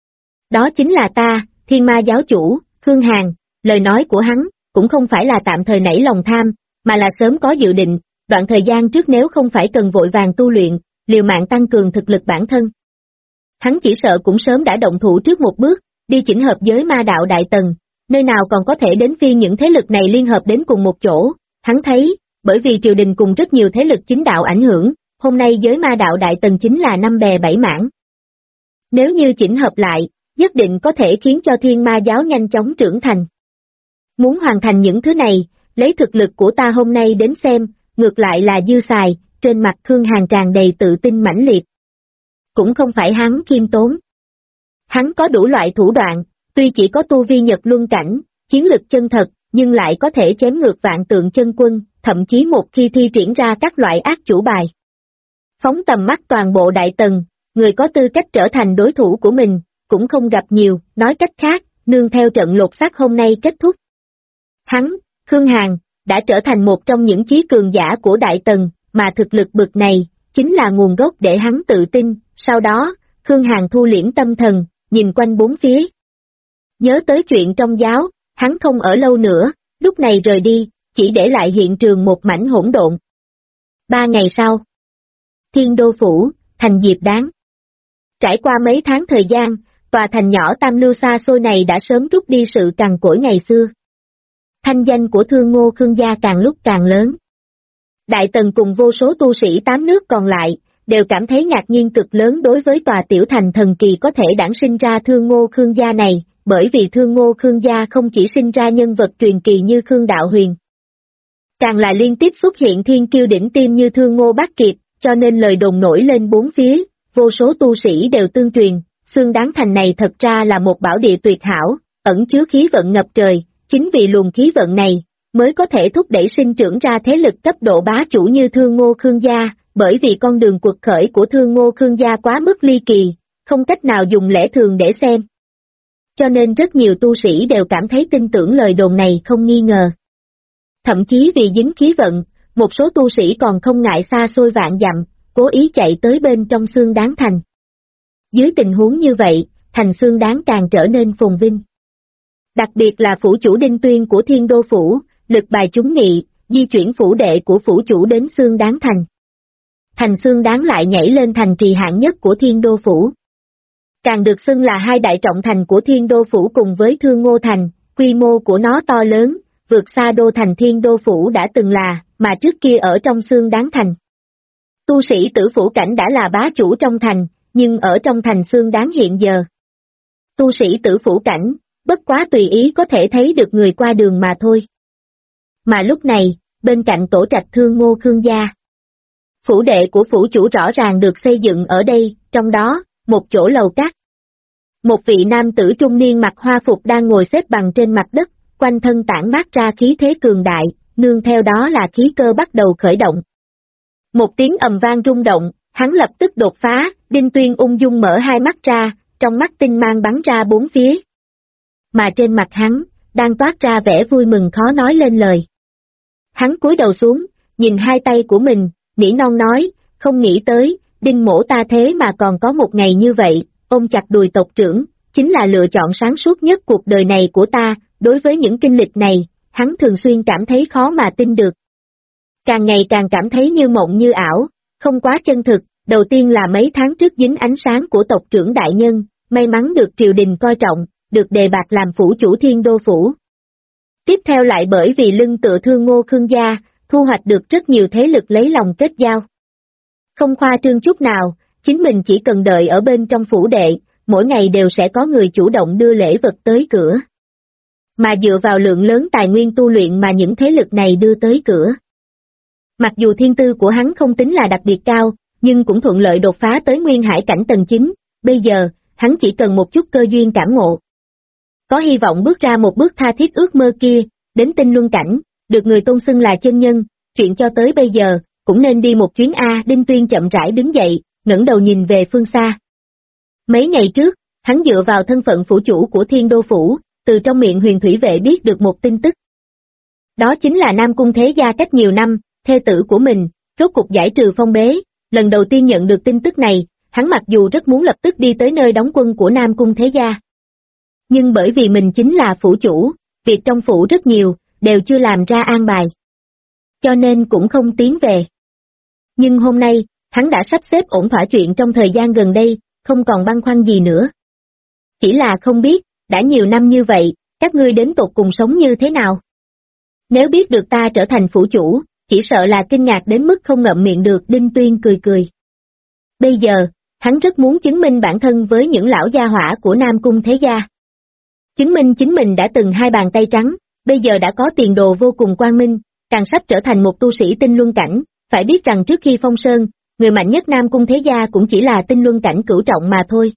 Đó chính là ta, Thiên Ma Giáo chủ, Khương Hàn, lời nói của hắn, cũng không phải là tạm thời nảy lòng tham, mà là sớm có dự định, đoạn thời gian trước nếu không phải cần vội vàng tu luyện, liều mạng tăng cường thực lực bản thân. Hắn chỉ sợ cũng sớm đã động thủ trước một bước, đi chỉnh hợp giới ma đạo Đại Tần, nơi nào còn có thể đến phiên những thế lực này liên hợp đến cùng một chỗ, hắn thấy, bởi vì triều đình cùng rất nhiều thế lực chính đạo ảnh hưởng, hôm nay giới ma đạo Đại Tần chính là năm bè bảy mảng. Nếu như chỉnh hợp lại, nhất định có thể khiến cho thiên ma giáo nhanh chóng trưởng thành. Muốn hoàn thành những thứ này, lấy thực lực của ta hôm nay đến xem, ngược lại là dư xài, trên mặt Khương Hàn tràn đầy tự tin mãnh liệt. Cũng không phải hắn khiêm tốn. Hắn có đủ loại thủ đoạn, tuy chỉ có tu vi Nhật Luân cảnh, chiến lực chân thật, nhưng lại có thể chém ngược vạn tượng chân quân, thậm chí một khi thi triển ra các loại ác chủ bài. Phóng tầm mắt toàn bộ Đại Tần, người có tư cách trở thành đối thủ của mình, cũng không gặp nhiều, nói cách khác, nương theo trận lột xác hôm nay kết thúc. Hắn, Khương Hàn, đã trở thành một trong những chí cường giả của Đại Tần, mà thực lực bực này, chính là nguồn gốc để hắn tự tin, sau đó, Khương Hàn thu liễm tâm thần, nhìn quanh bốn phía. Nhớ tới chuyện trong giáo, hắn không ở lâu nữa, lúc này rời đi, chỉ để lại hiện trường một mảnh hỗn độn. 3 ngày sau, Thiên Đô Phủ, thành Diệp Đáng. Trải qua mấy tháng thời gian, tòa thành nhỏ Tam Lưu xa xôi này đã sớm rút đi sự cằn cỗi ngày xưa. Thanh danh của Thương Ngô Khương gia càng lúc càng lớn. Đại Tần cùng vô số tu sĩ 8 nước còn lại, đều cảm thấy ngạc nhiên cực lớn đối với tòa tiểu thành thần kỳ có thể đản sinh ra Thương Ngô Khương gia này, bởi vì Thương Ngô Khương gia không chỉ sinh ra nhân vật truyền kỳ như Khương Đạo Huyền, càng là liên tiếp xuất hiện thiên kiêu đỉnh tiêm như Thương Ngô Bát Kiệt, cho nên lời đồn nổi lên bốn phía, vô số tu sĩ đều tương truyền, Xương Đáng Thành này thật ra là một bảo địa tuyệt hảo, ẩn chứa khí vận ngập trời, chính vì luồng khí vận này, mới có thể thúc đẩy sinh trưởng ra thế lực cấp độ bá chủ như Thương Ngô Khương gia, bởi vì con đường quật khởi của Thương Ngô Khương gia quá mức ly kỳ, không cách nào dùng lẽ thường để xem. Cho nên rất nhiều tu sĩ đều cảm thấy tin tưởng lời đồn này không nghi ngờ. Thậm chí vì dính khí vận, một số tu sĩ còn không ngại xa xôi vạn dặm, cố ý chạy tới bên trong Xương Đáng Thành. Dưới tình huống như vậy, thành Xương Đáng càng trở nên phồn vinh. Đặc biệt là phủ chủ Đinh Tuyên của Thiên Đô Phủ, lực bài chúng nghị, di chuyển phủ đệ của phủ chủ đến Xương Đáng Thành. Thành Xương Đáng lại nhảy lên thành trì hạng nhất của Thiên Đô Phủ. Càng được xưng là hai đại trọng thành của Thiên Đô Phủ cùng với Thương Ngô Thành, quy mô của nó to lớn, vượt xa đô thành Thiên Đô Phủ đã từng là, mà trước kia ở trong Xương Đáng Thành. Tu sĩ Tử Phủ Cảnh đã là bá chủ trong thành, nhưng ở trong thành Xương Đáng hiện giờ, tu sĩ Tử Phủ Cảnh, bất quá tùy ý có thể thấy được người qua đường mà thôi. Mà lúc này, bên cạnh tổ trạch Thương Ngô Khương gia, phủ đệ của phủ chủ rõ ràng được xây dựng ở đây, trong đó, một chỗ lầu cát. Một vị nam tử trung niên mặc hoa phục đang ngồi xếp bằng trên mặt đất, quanh thân tản mát ra khí thế cường đại, nương theo đó là khí cơ bắt đầu khởi động. Một tiếng ầm vang rung động, hắn lập tức đột phá, Đinh Tuyên ung dung mở hai mắt ra, trong mắt tinh mang bắn ra bốn phía. Mà trên mặt hắn, đang toát ra vẻ vui mừng khó nói lên lời. Hắn cúi đầu xuống, nhìn hai tay của mình, nỉ non nói, không nghĩ tới, Đinh mỗ ta thế mà còn có một ngày như vậy, ôm chặt đùi tộc trưởng, chính là lựa chọn sáng suốt nhất cuộc đời này của ta, đối với những kinh lịch này, hắn thường xuyên cảm thấy khó mà tin được. Càng ngày càng cảm thấy như mộng như ảo, không quá chân thực, đầu tiên là mấy tháng trước dính ánh sáng của tộc trưởng đại nhân, may mắn được triều đình coi trọng, được đề bạt làm phủ chủ Thiên Đô Phủ. Tiếp theo lại bởi vì lưng tựa Thương Ngô Khương gia, thu hoạch được rất nhiều thế lực lấy lòng kết giao. Không khoa trương chút nào, chính mình chỉ cần đợi ở bên trong phủ đệ, mỗi ngày đều sẽ có người chủ động đưa lễ vật tới cửa. Mà dựa vào lượng lớn tài nguyên tu luyện mà những thế lực này đưa tới cửa. Mặc dù thiên tư của hắn không tính là đặc biệt cao, nhưng cũng thuận lợi đột phá tới Nguyên Hải cảnh tầng 9, bây giờ, hắn chỉ cần một chút cơ duyên cảm ngộ. Có hy vọng bước ra một bước tha thiết ước mơ kia, đến tinh luân cảnh, được người tôn xưng là chân nhân, chuyện cho tới bây giờ, cũng nên đi một chuyến A. Đinh Tuyên chậm rãi đứng dậy, ngẩng đầu nhìn về phương xa. Mấy ngày trước, hắn dựa vào thân phận phủ chủ của Thiên Đô Phủ, từ trong miệng Huyền Thủy Vệ biết được một tin tức. Đó chính là Nam Cung Thế Gia cách nhiều năm, thê tử của mình, rốt cục giải trừ phong bế, lần đầu tiên nhận được tin tức này, hắn mặc dù rất muốn lập tức đi tới nơi đóng quân của Nam Cung Thế Gia. Nhưng bởi vì mình chính là phủ chủ, việc trong phủ rất nhiều, đều chưa làm ra an bài. Cho nên cũng không tiến về. Nhưng hôm nay, hắn đã sắp xếp ổn thỏa chuyện trong thời gian gần đây, không còn băn khoăn gì nữa. Chỉ là không biết, đã nhiều năm như vậy, các ngươi đến tột cùng sống như thế nào? Nếu biết được ta trở thành phủ chủ, chỉ sợ là kinh ngạc đến mức không ngậm miệng được. Đinh Tuyên cười cười. Bây giờ, hắn rất muốn chứng minh bản thân với những lão gia hỏa của Nam Cung thế gia. Chứng minh chính mình đã từng hai bàn tay trắng, bây giờ đã có tiền đồ vô cùng quang minh, càng sắp trở thành một tu sĩ tinh luân cảnh. Phải biết rằng trước khi phong sơn, người mạnh nhất Nam Cung thế gia cũng chỉ là tinh luân cảnh cửu trọng mà thôi.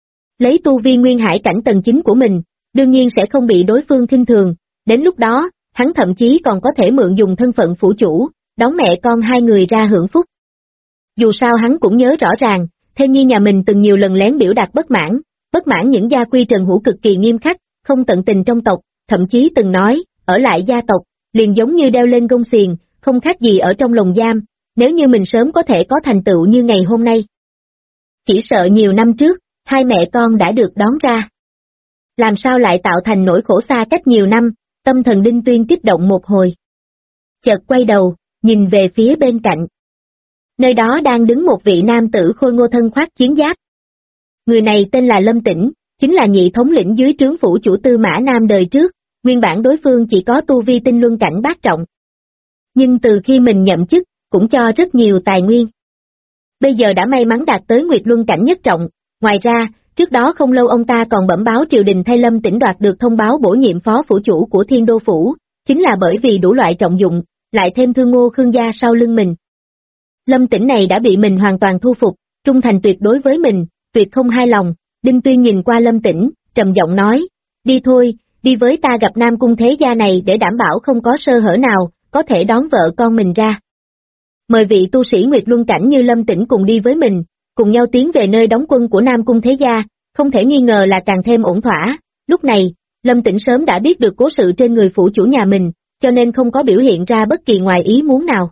Lấy tu vi nguyên hải cảnh tầng 9 của mình, đương nhiên sẽ không bị đối phương khinh thường, đến lúc đó, hắn thậm chí còn có thể mượn dùng thân phận phủ chủ, đón mẹ con hai người ra hưởng phúc. Dù sao hắn cũng nhớ rõ ràng, Thê Nhi nhà mình từng nhiều lần lén biểu đạt bất mãn những gia quy Trần Hữu cực kỳ nghiêm khắc, không tận tình trong tộc, thậm chí từng nói, ở lại gia tộc, liền giống như đeo lên gông xiềng, không khác gì ở trong lồng giam, nếu như mình sớm có thể có thành tựu như ngày hôm nay. Chỉ sợ nhiều năm trước, hai mẹ con đã được đón ra. Làm sao lại tạo thành nỗi khổ xa cách nhiều năm, tâm thần Đinh Tuyên kích động một hồi. Chợt quay đầu, nhìn về phía bên cạnh. Nơi đó đang đứng một vị nam tử khôi ngô thân khoác chiến giáp. Người này tên là Lâm Tĩnh, chính là nhị thống lĩnh dưới trướng phủ chủ Tư Mã Nam đời trước, nguyên bản đối phương chỉ có tu vi tinh luân cảnh bát trọng. Nhưng từ khi mình nhậm chức, cũng cho rất nhiều tài nguyên. Bây giờ đã may mắn đạt tới Nguyệt Luân cảnh nhất trọng, ngoài ra, trước đó không lâu ông ta còn bẩm báo triều đình thay Lâm Tĩnh đoạt được thông báo bổ nhiệm phó phủ chủ của Thiên Đô Phủ, chính là bởi vì đủ loại trọng dụng, lại thêm Thương Ngô Khương gia sau lưng mình. Lâm Tĩnh này đã bị mình hoàn toàn thu phục, trung thành tuyệt đối với mình, tuyệt không hai lòng. Đinh Tuyên nhìn qua Lâm Tĩnh, trầm giọng nói, đi thôi, đi với ta gặp Nam Cung thế gia này để đảm bảo không có sơ hở nào, có thể đón vợ con mình ra. Mời vị tu sĩ Nguyệt Luân cảnh như Lâm Tĩnh cùng đi với mình, cùng nhau tiến về nơi đóng quân của Nam Cung thế gia, không thể nghi ngờ là càng thêm ổn thỏa. Lúc này, Lâm Tĩnh sớm đã biết được cố sự trên người phủ chủ nhà mình, cho nên không có biểu hiện ra bất kỳ ngoài ý muốn nào.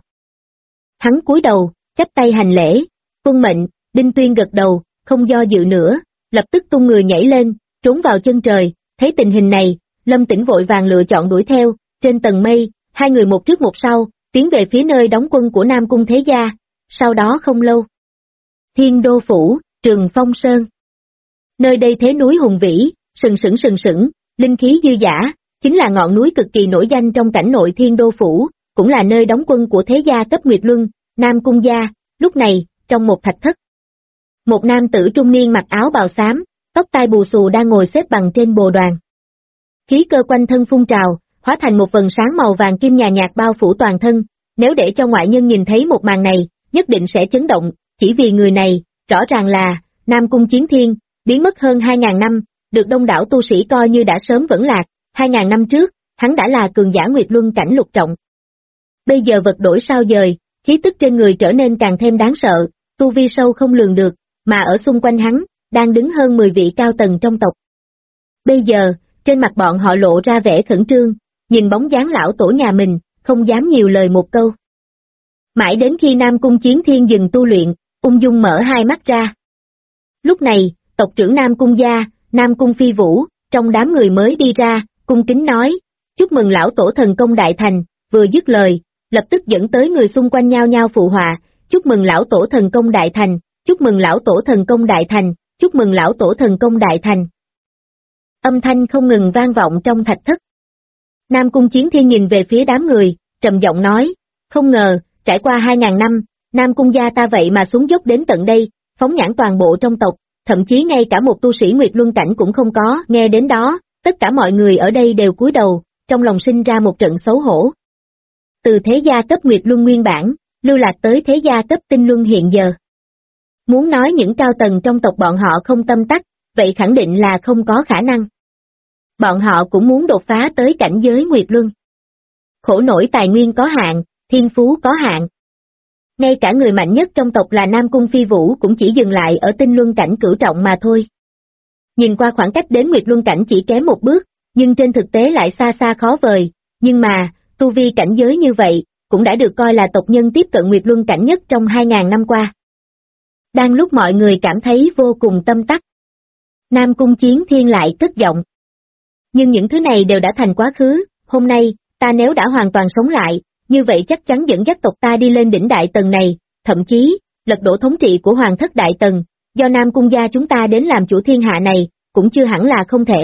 Hắn cúi đầu, chắp tay hành lễ, tuân mệnh. Đinh Tuyên gật đầu, không do dự nữa, lập tức tung người nhảy lên, trốn vào chân trời. Thấy tình hình này, Lâm Tĩnh vội vàng lựa chọn đuổi theo. Trên tầng mây, hai người một trước một sau, tiến về phía nơi đóng quân của Nam Cung thế gia. Sau đó không lâu, Thiên Đô Phủ, Trường Phong Sơn. Nơi đây thế núi hùng vĩ, sừng sững, linh khí dư dả, chính là ngọn núi cực kỳ nổi danh trong cảnh nội Thiên Đô Phủ, cũng là nơi đóng quân của thế gia cấp Nguyệt Luân, Nam Cung gia. Lúc này, trong một thạch thất, một nam tử trung niên mặc áo bào xám, tóc tai bù xù đang ngồi xếp bằng trên bồ đoàn. Khí cơ quanh thân phun trào, hóa thành một vầng sáng màu vàng kim nhàn nhạt bao phủ toàn thân, nếu để cho ngoại nhân nhìn thấy một màn này, nhất định sẽ chấn động, chỉ vì người này, rõ ràng là Nam Cung Chiến Thiên, biến mất hơn 2.000 năm, được đông đảo tu sĩ coi như đã sớm vẫn lạc. 2.000 năm trước, hắn đã là cường giả Nguyệt Luân cảnh lục trọng. Bây giờ vật đổi sao dời, khí tức trên người trở nên càng thêm đáng sợ, tu vi sâu không lường được, mà ở xung quanh hắn, đang đứng hơn 10 vị cao tầng trong tộc. Bây giờ, trên mặt bọn họ lộ ra vẻ khẩn trương, nhìn bóng dáng lão tổ nhà mình, không dám nhiều lời một câu. Mãi đến khi Nam Cung Chiến Thiên dừng tu luyện, ung dung mở hai mắt ra. Lúc này, tộc trưởng Nam Cung gia, Nam Cung Phi Vũ, trong đám người mới đi ra, cung kính nói, chúc mừng lão tổ thần công đại thành. Vừa dứt lời, lập tức dẫn tới người xung quanh nhao nhao phụ họa, chúc mừng lão tổ thần công đại thành, chúc mừng lão tổ thần công đại thành, chúc mừng lão tổ thần công đại thành. Âm thanh không ngừng vang vọng trong thạch thất. Nam Cung Chiến Thiên nhìn về phía đám người, trầm giọng nói, không ngờ, trải qua 2.000 năm, Nam Cung gia ta vậy mà xuống dốc đến tận đây, phóng nhãn toàn bộ trong tộc, thậm chí ngay cả một tu sĩ Nguyệt Luân cảnh cũng không có. Nghe đến đó, tất cả mọi người ở đây đều cúi đầu, trong lòng sinh ra một trận xấu hổ. Từ thế gia cấp Nguyệt Luân nguyên bản, lưu lạc tới thế gia cấp Tinh Luân hiện giờ. Muốn nói những cao tầng trong tộc bọn họ không tâm tắc, vậy khẳng định là không có khả năng. Bọn họ cũng muốn đột phá tới cảnh giới Nguyệt Luân. Khổ nổi tài nguyên có hạn, thiên phú có hạn. Ngay cả người mạnh nhất trong tộc là Nam Cung Phi Vũ cũng chỉ dừng lại ở Tinh Luân cảnh cửu trọng mà thôi. Nhìn qua khoảng cách đến Nguyệt Luân cảnh chỉ kém một bước, nhưng trên thực tế lại xa xa khó vời, nhưng mà, tu vi cảnh giới như vậy, cũng đã được coi là tộc nhân tiếp cận Nguyệt Luân cảnh nhất trong 2.000 năm qua. Đang lúc mọi người cảm thấy vô cùng tâm tắc, Nam Cung Chiến Thiên lại cất giọng. Nhưng những thứ này đều đã thành quá khứ, hôm nay, ta nếu đã hoàn toàn sống lại, như vậy chắc chắn dẫn dắt tộc ta đi lên đỉnh đại tầng này, thậm chí, lật đổ thống trị của hoàng thất đại tầng, do Nam Cung gia chúng ta đến làm chủ thiên hạ này, cũng chưa hẳn là không thể.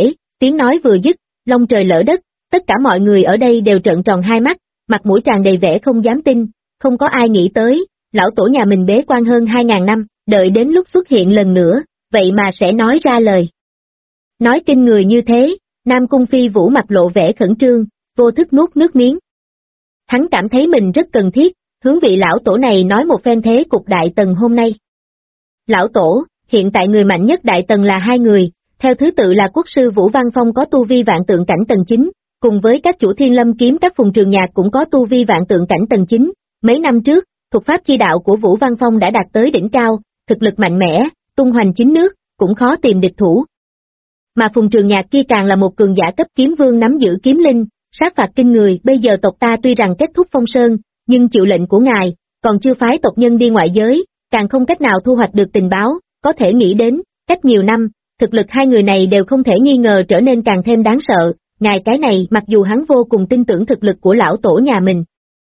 Tiếng nói vừa dứt, long trời lỡ đất, tất cả mọi người ở đây đều trợn tròn hai mắt, mặt mũi tràn đầy vẻ không dám tin, không có ai nghĩ tới, lão tổ nhà mình bế quan hơn 2000 năm, đợi đến lúc xuất hiện lần nữa, vậy mà sẽ nói ra lời. Nói kinh người như thế, Nam Cung Phi Vũ mặt lộ vẻ khẩn trương, vô thức nuốt nước miếng. Hắn cảm thấy mình rất cần thiết, hướng vị lão tổ này nói một phen thế cục Đại Tần hôm nay. Lão tổ, hiện tại người mạnh nhất Đại Tần là hai người, theo thứ tự là quốc sư Vũ Văn Phong có tu vi vạn tượng cảnh tầng 9, cùng với các chủ Thiên Lâm kiếm các Phùng Trường Nhạc cũng có tu vi vạn tượng cảnh tầng 9. Mấy năm trước, thuật pháp chi đạo của Vũ Văn Phong đã đạt tới đỉnh cao, thực lực mạnh mẽ, tung hoành chín nước, cũng khó tìm địch thủ. Mà Phùng Trường Nhạc kia càng là một cường giả cấp kiếm vương nắm giữ kiếm linh, sát phạt kinh người. Bây giờ tộc ta tuy rằng kết thúc Phong Sơn, nhưng chịu lệnh của ngài, còn chưa phái tộc nhân đi ngoại giới, càng không cách nào thu hoạch được tình báo, có thể nghĩ đến, cách nhiều năm, thực lực hai người này đều không thể nghi ngờ trở nên càng thêm đáng sợ. Ngài cái này mặc dù hắn vô cùng tin tưởng thực lực của lão tổ nhà mình.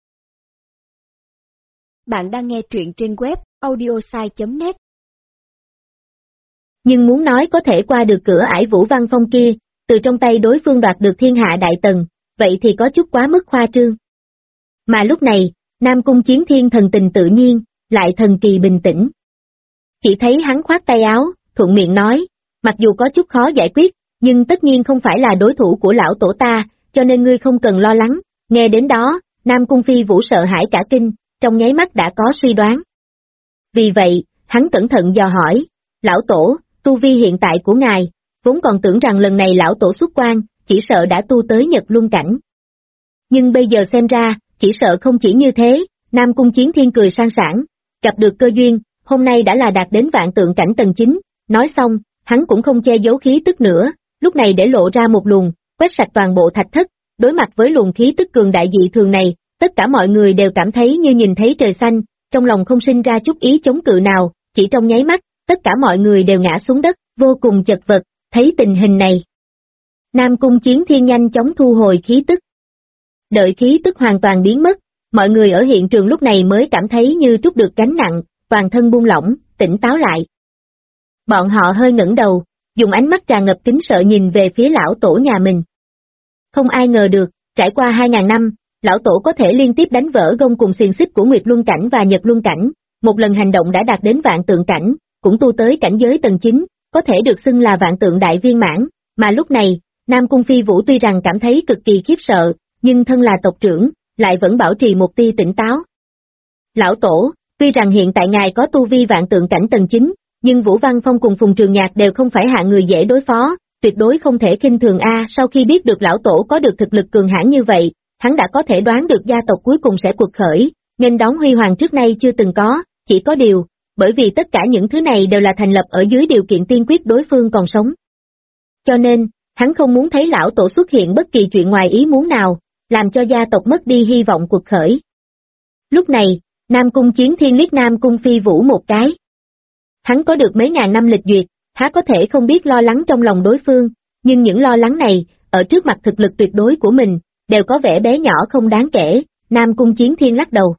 Bạn đang nghe truyện trên web audiosai.net. Nhưng muốn nói có thể qua được cửa ải Vũ Văn Phong kia, từ trong tay đối phương đoạt được thiên hạ Đại Tần, vậy thì có chút quá mức khoa trương. Mà lúc này, Nam Cung Chiến Thiên thần tình tự nhiên, lại thần kỳ bình tĩnh. Chỉ thấy hắn khoát tay áo, thuận miệng nói, mặc dù có chút khó giải quyết, nhưng tất nhiên không phải là đối thủ của lão tổ ta, cho nên ngươi không cần lo lắng. Nghe đến đó, Nam Cung Phi Vũ sợ hãi cả kinh, trong nháy mắt đã có suy đoán. Vì vậy, hắn cẩn thận dò hỏi, lão tổ, tu vi hiện tại của ngài, vốn còn tưởng rằng lần này lão tổ xuất quan, chỉ sợ đã tu tới Nhật Luân cảnh. Nhưng bây giờ xem ra, chỉ sợ không chỉ như thế. Nam Cung Chiến Thiên cười sang sảng, gặp được cơ duyên, hôm nay đã là đạt đến vạn tượng cảnh tầng 9, nói xong, hắn cũng không che giấu khí tức nữa, lúc này để lộ ra một luồng, quét sạch toàn bộ thạch thất. Đối mặt với luồng khí tức cường đại dị thường này, tất cả mọi người đều cảm thấy như nhìn thấy trời xanh, trong lòng không sinh ra chút ý chống cự nào, chỉ trong nháy mắt, tất cả mọi người đều ngã xuống đất, vô cùng chật vật. Thấy tình hình này, Nam Cung Chiến Thiên nhanh chóng thu hồi khí tức. Đợi khí tức hoàn toàn biến mất, mọi người ở hiện trường lúc này mới cảm thấy như trút được gánh nặng, toàn thân buông lỏng, tỉnh táo lại. Bọn họ hơi ngẩng đầu, dùng ánh mắt tràn ngập kính sợ nhìn về phía lão tổ nhà mình. Không ai ngờ được, trải qua 2000 năm, lão tổ có thể liên tiếp đánh vỡ gông cùng xiềng xích của Nguyệt Luân cảnh và Nhật Luân cảnh, một lần hành động đã đạt đến vạn tượng cảnh, cũng tu tới cảnh giới tầng 9, có thể được xưng là vạn tượng đại viên mãn, mà lúc này, Nam Cung Phi Vũ tuy rằng cảm thấy cực kỳ khiếp sợ, nhưng thân là tộc trưởng, lại vẫn bảo trì một tia tỉnh táo. Lão tổ, tuy rằng hiện tại ngài có tu vi vạn tượng cảnh tầng 9, nhưng Vũ Văn Phong cùng Phùng Trường Nhạc đều không phải hạng người dễ đối phó, tuyệt đối không thể khinh thường a. Sau khi biết được lão tổ có được thực lực cường hãn như vậy, hắn đã có thể đoán được gia tộc cuối cùng sẽ quật khởi, nên đón huy hoàng trước nay chưa từng có, chỉ có điều, bởi vì tất cả những thứ này đều là thành lập ở dưới điều kiện tiên quyết đối phương còn sống. Cho nên, hắn không muốn thấy lão tổ xuất hiện bất kỳ chuyện ngoài ý muốn nào, làm cho gia tộc mất đi hy vọng quật khởi. Lúc này, Nam Cung Chiến Thiên liếc Nam Cung Phi Vũ một cái. Hắn có được mấy ngàn năm lịch duyệt, há có thể không biết lo lắng trong lòng đối phương, nhưng những lo lắng này, ở trước mặt thực lực tuyệt đối của mình, đều có vẻ bé nhỏ không đáng kể. Nam Cung Chiến Thiên lắc đầu.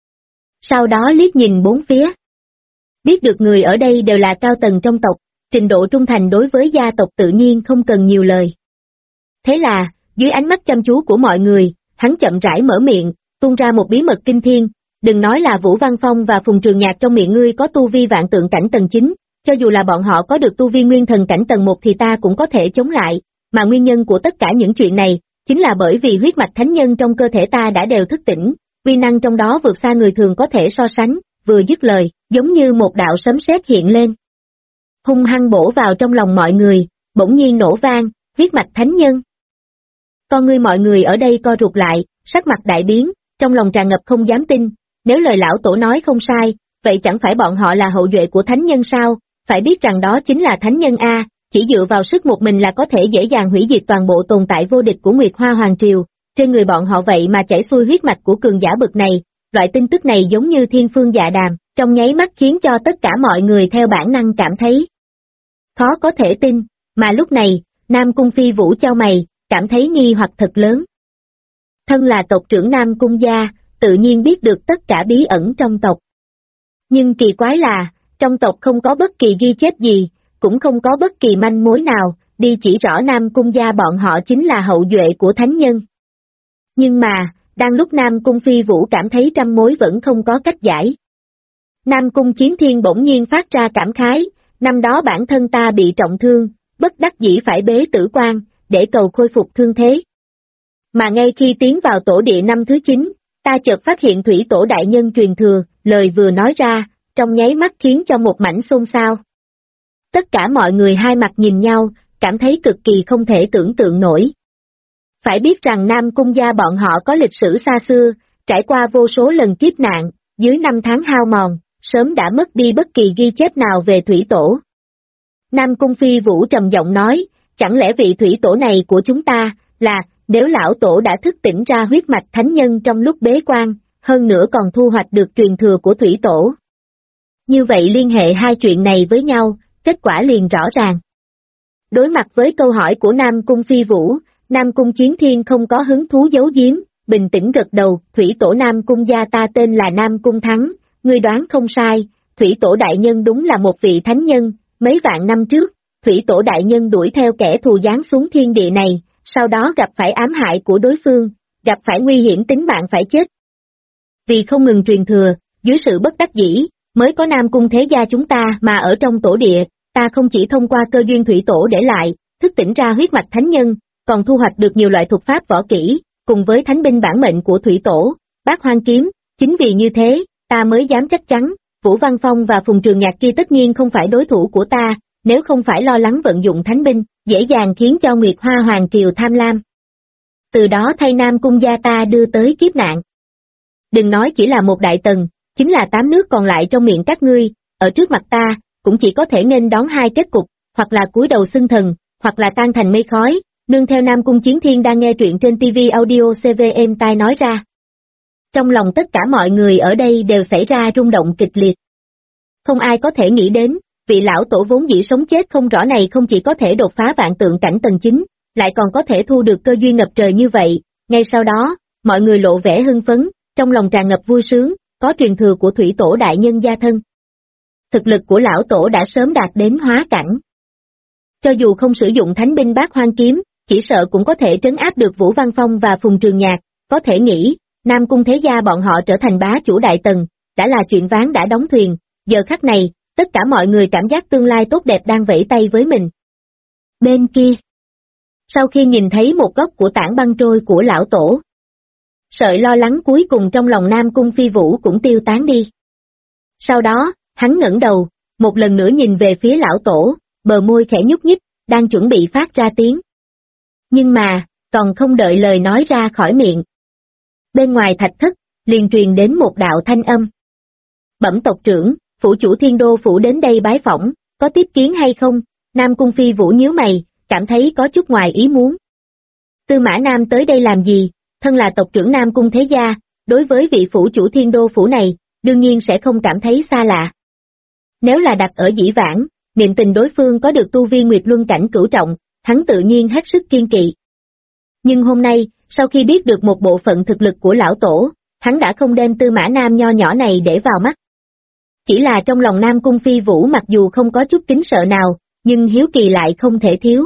Sau đó liếc nhìn bốn phía. Biết được người ở đây đều là cao tầng trong tộc, trình độ trung thành đối với gia tộc tự nhiên không cần nhiều lời. Thế là, dưới ánh mắt chăm chú của mọi người, hắn chậm rãi mở miệng, tuôn ra một bí mật kinh thiên. Đừng nói là Vũ Văn Phong và Phùng Trường Nhạc trong miệng ngươi có tu vi vạn tượng cảnh tầng 9, cho dù là bọn họ có được tu vi nguyên thần cảnh tầng 1 thì ta cũng có thể chống lại, mà nguyên nhân của tất cả những chuyện này, chính là bởi vì huyết mạch thánh nhân trong cơ thể ta đã đều thức tỉnh, uy năng trong đó vượt xa người thường có thể so sánh. Vừa dứt lời, giống như một đạo sấm sét hiện lên, hung hăng bổ vào trong lòng mọi người, bỗng nhiên nổ vang, huyết mạch thánh nhân. Con ngươi mọi người ở đây co rụt lại, sắc mặt đại biến, trong lòng tràn ngập không dám tin, nếu lời lão tổ nói không sai, vậy chẳng phải bọn họ là hậu duệ của thánh nhân sao? Phải biết rằng đó chính là thánh nhân a, chỉ dựa vào sức một mình là có thể dễ dàng hủy diệt toàn bộ tồn tại vô địch của Nguyệt Hoa Hoàng Triều, trên người bọn họ vậy mà chảy xuôi huyết mạch của cường giả bậc này, loại tin tức này giống như thiên phương dạ đàm, trong nháy mắt khiến cho tất cả mọi người theo bản năng cảm thấy khó có thể tin, mà lúc này, Nam Cung Phi Vũ chau mày, cảm thấy nghi hoặc thật lớn. Thân là tộc trưởng Nam Cung gia, tự nhiên biết được tất cả bí ẩn trong tộc. Nhưng kỳ quái là, trong tộc không có bất kỳ ghi chép gì, cũng không có bất kỳ manh mối nào, đi chỉ rõ Nam Cung gia bọn họ chính là hậu duệ của thánh nhân. Nhưng mà, đang lúc Nam Cung Phi Vũ cảm thấy trăm mối vẫn không có cách giải. Nam Cung Chiến Thiên bỗng nhiên phát ra cảm khái, năm đó bản thân ta bị trọng thương, bất đắc dĩ phải bế tử quan, để cầu khôi phục thương thế. Mà ngay khi tiến vào tổ địa năm thứ 9, ta chợt phát hiện thủy tổ đại nhân truyền thừa, lời vừa nói ra, trong nháy mắt khiến cho một mảnh xôn xao. Tất cả mọi người hai mặt nhìn nhau, cảm thấy cực kỳ không thể tưởng tượng nổi. Phải biết rằng Nam Cung gia bọn họ có lịch sử xa xưa, trải qua vô số lần kiếp nạn, dưới năm tháng hao mòn, sớm đã mất đi bất kỳ ghi chép nào về thủy tổ. Nam Cung Phi Vũ trầm giọng nói, chẳng lẽ vị thủy tổ này của chúng ta, là, nếu lão tổ đã thức tỉnh ra huyết mạch thánh nhân trong lúc bế quan, hơn nữa còn thu hoạch được truyền thừa của thủy tổ. Như vậy liên hệ hai chuyện này với nhau, kết quả liền rõ ràng. Đối mặt với câu hỏi của Nam Cung Phi Vũ, Nam Cung Chiến Thiên không có hứng thú giấu giếm, bình tĩnh gật đầu, thủy tổ Nam Cung gia ta tên là Nam Cung Thắng, ngươi đoán không sai, thủy tổ đại nhân đúng là một vị thánh nhân, mấy vạn năm trước, thủy tổ đại nhân đuổi theo kẻ thù giáng xuống thiên địa này, sau đó gặp phải ám hại của đối phương, gặp phải nguy hiểm tính mạng phải chết. Vì không ngừng truyền thừa, dưới sự bất đắc dĩ, mới có Nam Cung thế gia chúng ta mà ở trong tổ địa, ta không chỉ thông qua cơ duyên thủy tổ để lại, thức tỉnh ra huyết mạch thánh nhân, còn thu hoạch được nhiều loại thuật pháp võ kỹ, cùng với thánh binh bản mệnh của thủy tổ, Bát Hoang kiếm, chính vì như thế, ta mới dám chắc chắn, Vũ Văn Phong và Phùng Trường Nhạc kia tất nhiên không phải đối thủ của ta, nếu không phải lo lắng vận dụng thánh binh, dễ dàng khiến cho Nguyệt Hoa Hoàng Triều tham lam. Từ đó thay Nam Cung gia ta đưa tới kiếp nạn. Đừng nói chỉ là một đại tần, chính là 8 nước còn lại trong miệng các ngươi, ở trước mặt ta, cũng chỉ có thể nghênh đón hai kết cục, hoặc là cúi đầu xưng thần, hoặc là tan thành mây khói, nương theo Nam Cung Chiến Thiên đang nghe truyện trên TV Audio CV êm tai nói ra. Trong lòng tất cả mọi người ở đây đều xảy ra rung động kịch liệt. Không ai có thể nghĩ đến, vị lão tổ vốn dĩ sống chết không rõ này không chỉ có thể đột phá vạn tượng cảnh tầng 9, lại còn có thể thu được cơ duyên ngập trời như vậy, ngay sau đó, mọi người lộ vẻ hưng phấn, trong lòng tràn ngập vui sướng, có truyền thừa của thủy tổ đại nhân gia thân. Thực lực của lão tổ đã sớm đạt đến hóa cảnh. Cho dù không sử dụng thánh binh Bát Hoang kiếm, chỉ sợ cũng có thể trấn áp được Vũ Văn Phong và Phùng Trường Nhạc, có thể nghĩ, Nam Cung thế gia bọn họ trở thành bá chủ đại tần, đã là chuyện ván đã đóng thuyền, giờ khắc này, tất cả mọi người cảm giác tương lai tốt đẹp đang vẫy tay với mình. Bên kia, sau khi nhìn thấy một góc của tảng băng trôi của lão tổ, sợi lo lắng cuối cùng trong lòng Nam Cung Phi Vũ cũng tiêu tán đi. Sau đó, hắn ngẩng đầu, một lần nữa nhìn về phía lão tổ, bờ môi khẽ nhúc nhích, đang chuẩn bị phát ra tiếng. Nhưng mà, còn không đợi lời nói ra khỏi miệng. Bên ngoài thạch thất, liền truyền đến một đạo thanh âm. Bẩm tộc trưởng, phủ chủ Thiên Đô phủ đến đây bái phỏng, có tiếp kiến hay không? Nam Cung Phi Vũ nhíu mày, cảm thấy có chút ngoài ý muốn. Tư Mã Nam tới đây làm gì? Thân là tộc trưởng Nam Cung thế gia, đối với vị phủ chủ Thiên Đô phủ này, đương nhiên sẽ không cảm thấy xa lạ. Nếu là đặt ở dĩ vãng, niệm tình đối phương có được tu vi Nguyệt Luân cảnh cửu trọng, hắn tự nhiên hết sức kiên kỵ. Nhưng hôm nay, sau khi biết được một bộ phận thực lực của lão tổ, hắn đã không đem Tư Mã Nam nho nhỏ này để vào mắt. Chỉ là trong lòng Nam Cung Phi Vũ mặc dù không có chút kính sợ nào, nhưng hiếu kỳ lại không thể thiếu.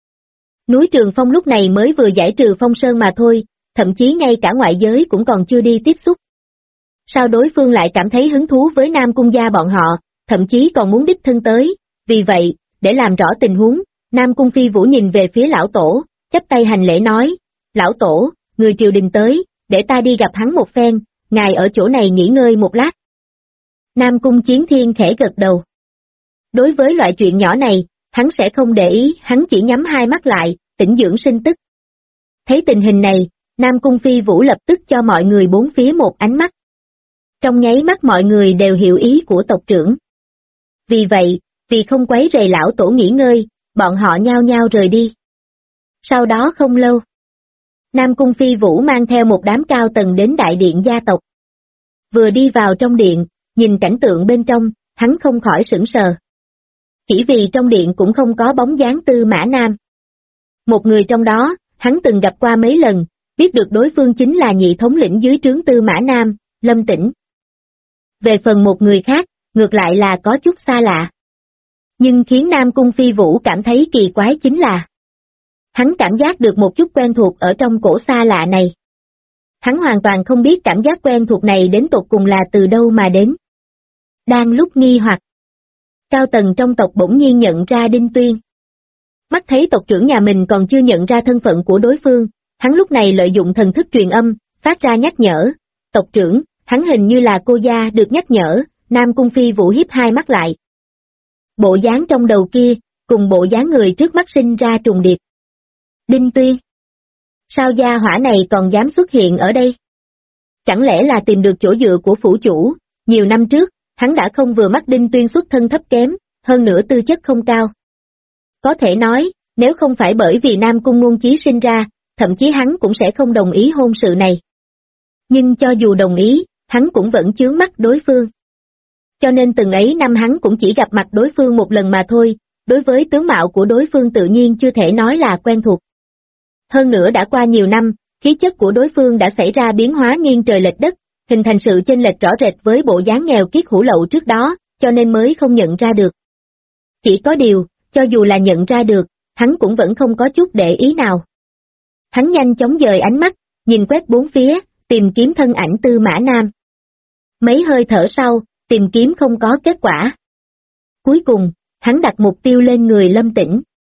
Núi Trường Phong lúc này mới vừa giải trừ phong sơn mà thôi, thậm chí ngay cả ngoại giới cũng còn chưa đi tiếp xúc. Sao đối phương lại cảm thấy hứng thú với Nam Cung gia bọn họ, thậm chí còn muốn đích thân tới, vì vậy, để làm rõ tình huống, Nam Cung Phi Vũ nhìn về phía lão tổ, chắp tay hành lễ nói, lão tổ, người triều đình tới, để ta đi gặp hắn một phen, ngài ở chỗ này nghỉ ngơi một lát. Nam Cung Chiến Thiên khẽ gật đầu. Đối với loại chuyện nhỏ này, hắn sẽ không để ý, hắn chỉ nhắm hai mắt lại, tĩnh dưỡng sinh tức. Thấy tình hình này, Nam Cung Phi Vũ lập tức cho mọi người bốn phía một ánh mắt. Trong nháy mắt mọi người đều hiểu ý của tộc trưởng. Vì vậy, vì không quấy rầy lão tổ nghỉ ngơi, bọn họ nhao nhao rời đi. Sau đó không lâu, Nam Cung Phi Vũ mang theo một đám cao tầng đến đại điện gia tộc. Vừa đi vào trong điện, nhìn cảnh tượng bên trong, hắn không khỏi sửng sờ. Chỉ vì trong điện cũng không có bóng dáng Tư Mã Nam. Một người trong đó, hắn từng gặp qua mấy lần, biết được đối phương chính là nhị thống lĩnh dưới trướng Tư Mã Nam, Lâm Tĩnh. Về phần một người khác, ngược lại là có chút xa lạ. Nhưng khiến Nam Cung Phi Vũ cảm thấy kỳ quái chính là hắn cảm giác được một chút quen thuộc ở trong cổ xa lạ này. Hắn hoàn toàn không biết cảm giác quen thuộc này đến tột cùng là từ đâu mà đến. Đang lúc nghi hoặc, cao tầng trong tộc bỗng nhiên nhận ra Đinh Tuyên. Mắt thấy tộc trưởng nhà mình còn chưa nhận ra thân phận của đối phương, hắn lúc này lợi dụng thần thức truyền âm, phát ra nhắc nhở. Tộc trưởng, hắn hình như là cô gia được nhắc nhở. Nam Cung Phi Vũ hiếp hai mắt lại. Bộ dáng trong đầu kia, cùng bộ dáng người trước mắt sinh ra trùng điệp. Đinh Tuyên. Sao gia hỏa này còn dám xuất hiện ở đây? Chẳng lẽ là tìm được chỗ dựa của phủ chủ? Nhiều năm trước, hắn đã không vừa mắt Đinh Tuyên xuất thân thấp kém, hơn nữa tư chất không cao. Có thể nói, nếu không phải bởi vì Nam Cung Ngôn Chí sinh ra, thậm chí hắn cũng sẽ không đồng ý hôn sự này. Nhưng cho dù đồng ý, hắn cũng vẫn chướng mắt đối phương. Cho nên từng ấy năm hắn cũng chỉ gặp mặt đối phương một lần mà thôi, đối với tướng mạo của đối phương tự nhiên chưa thể nói là quen thuộc. Hơn nữa đã qua nhiều năm, khí chất của đối phương đã xảy ra biến hóa nghiêng trời lệch đất, hình thành sự chênh lệch rõ rệt với bộ dáng nghèo kiết hủ lậu trước đó, cho nên mới không nhận ra được. Chỉ có điều, cho dù là nhận ra được, hắn cũng vẫn không có chút để ý nào. Hắn nhanh chóng dời ánh mắt, nhìn quét bốn phía, tìm kiếm thân ảnh Tư Mã Nam. Mấy hơi thở sau, tìm kiếm không có kết quả. Cuối cùng, hắn đặt mục tiêu lên người Lâm Tĩnh.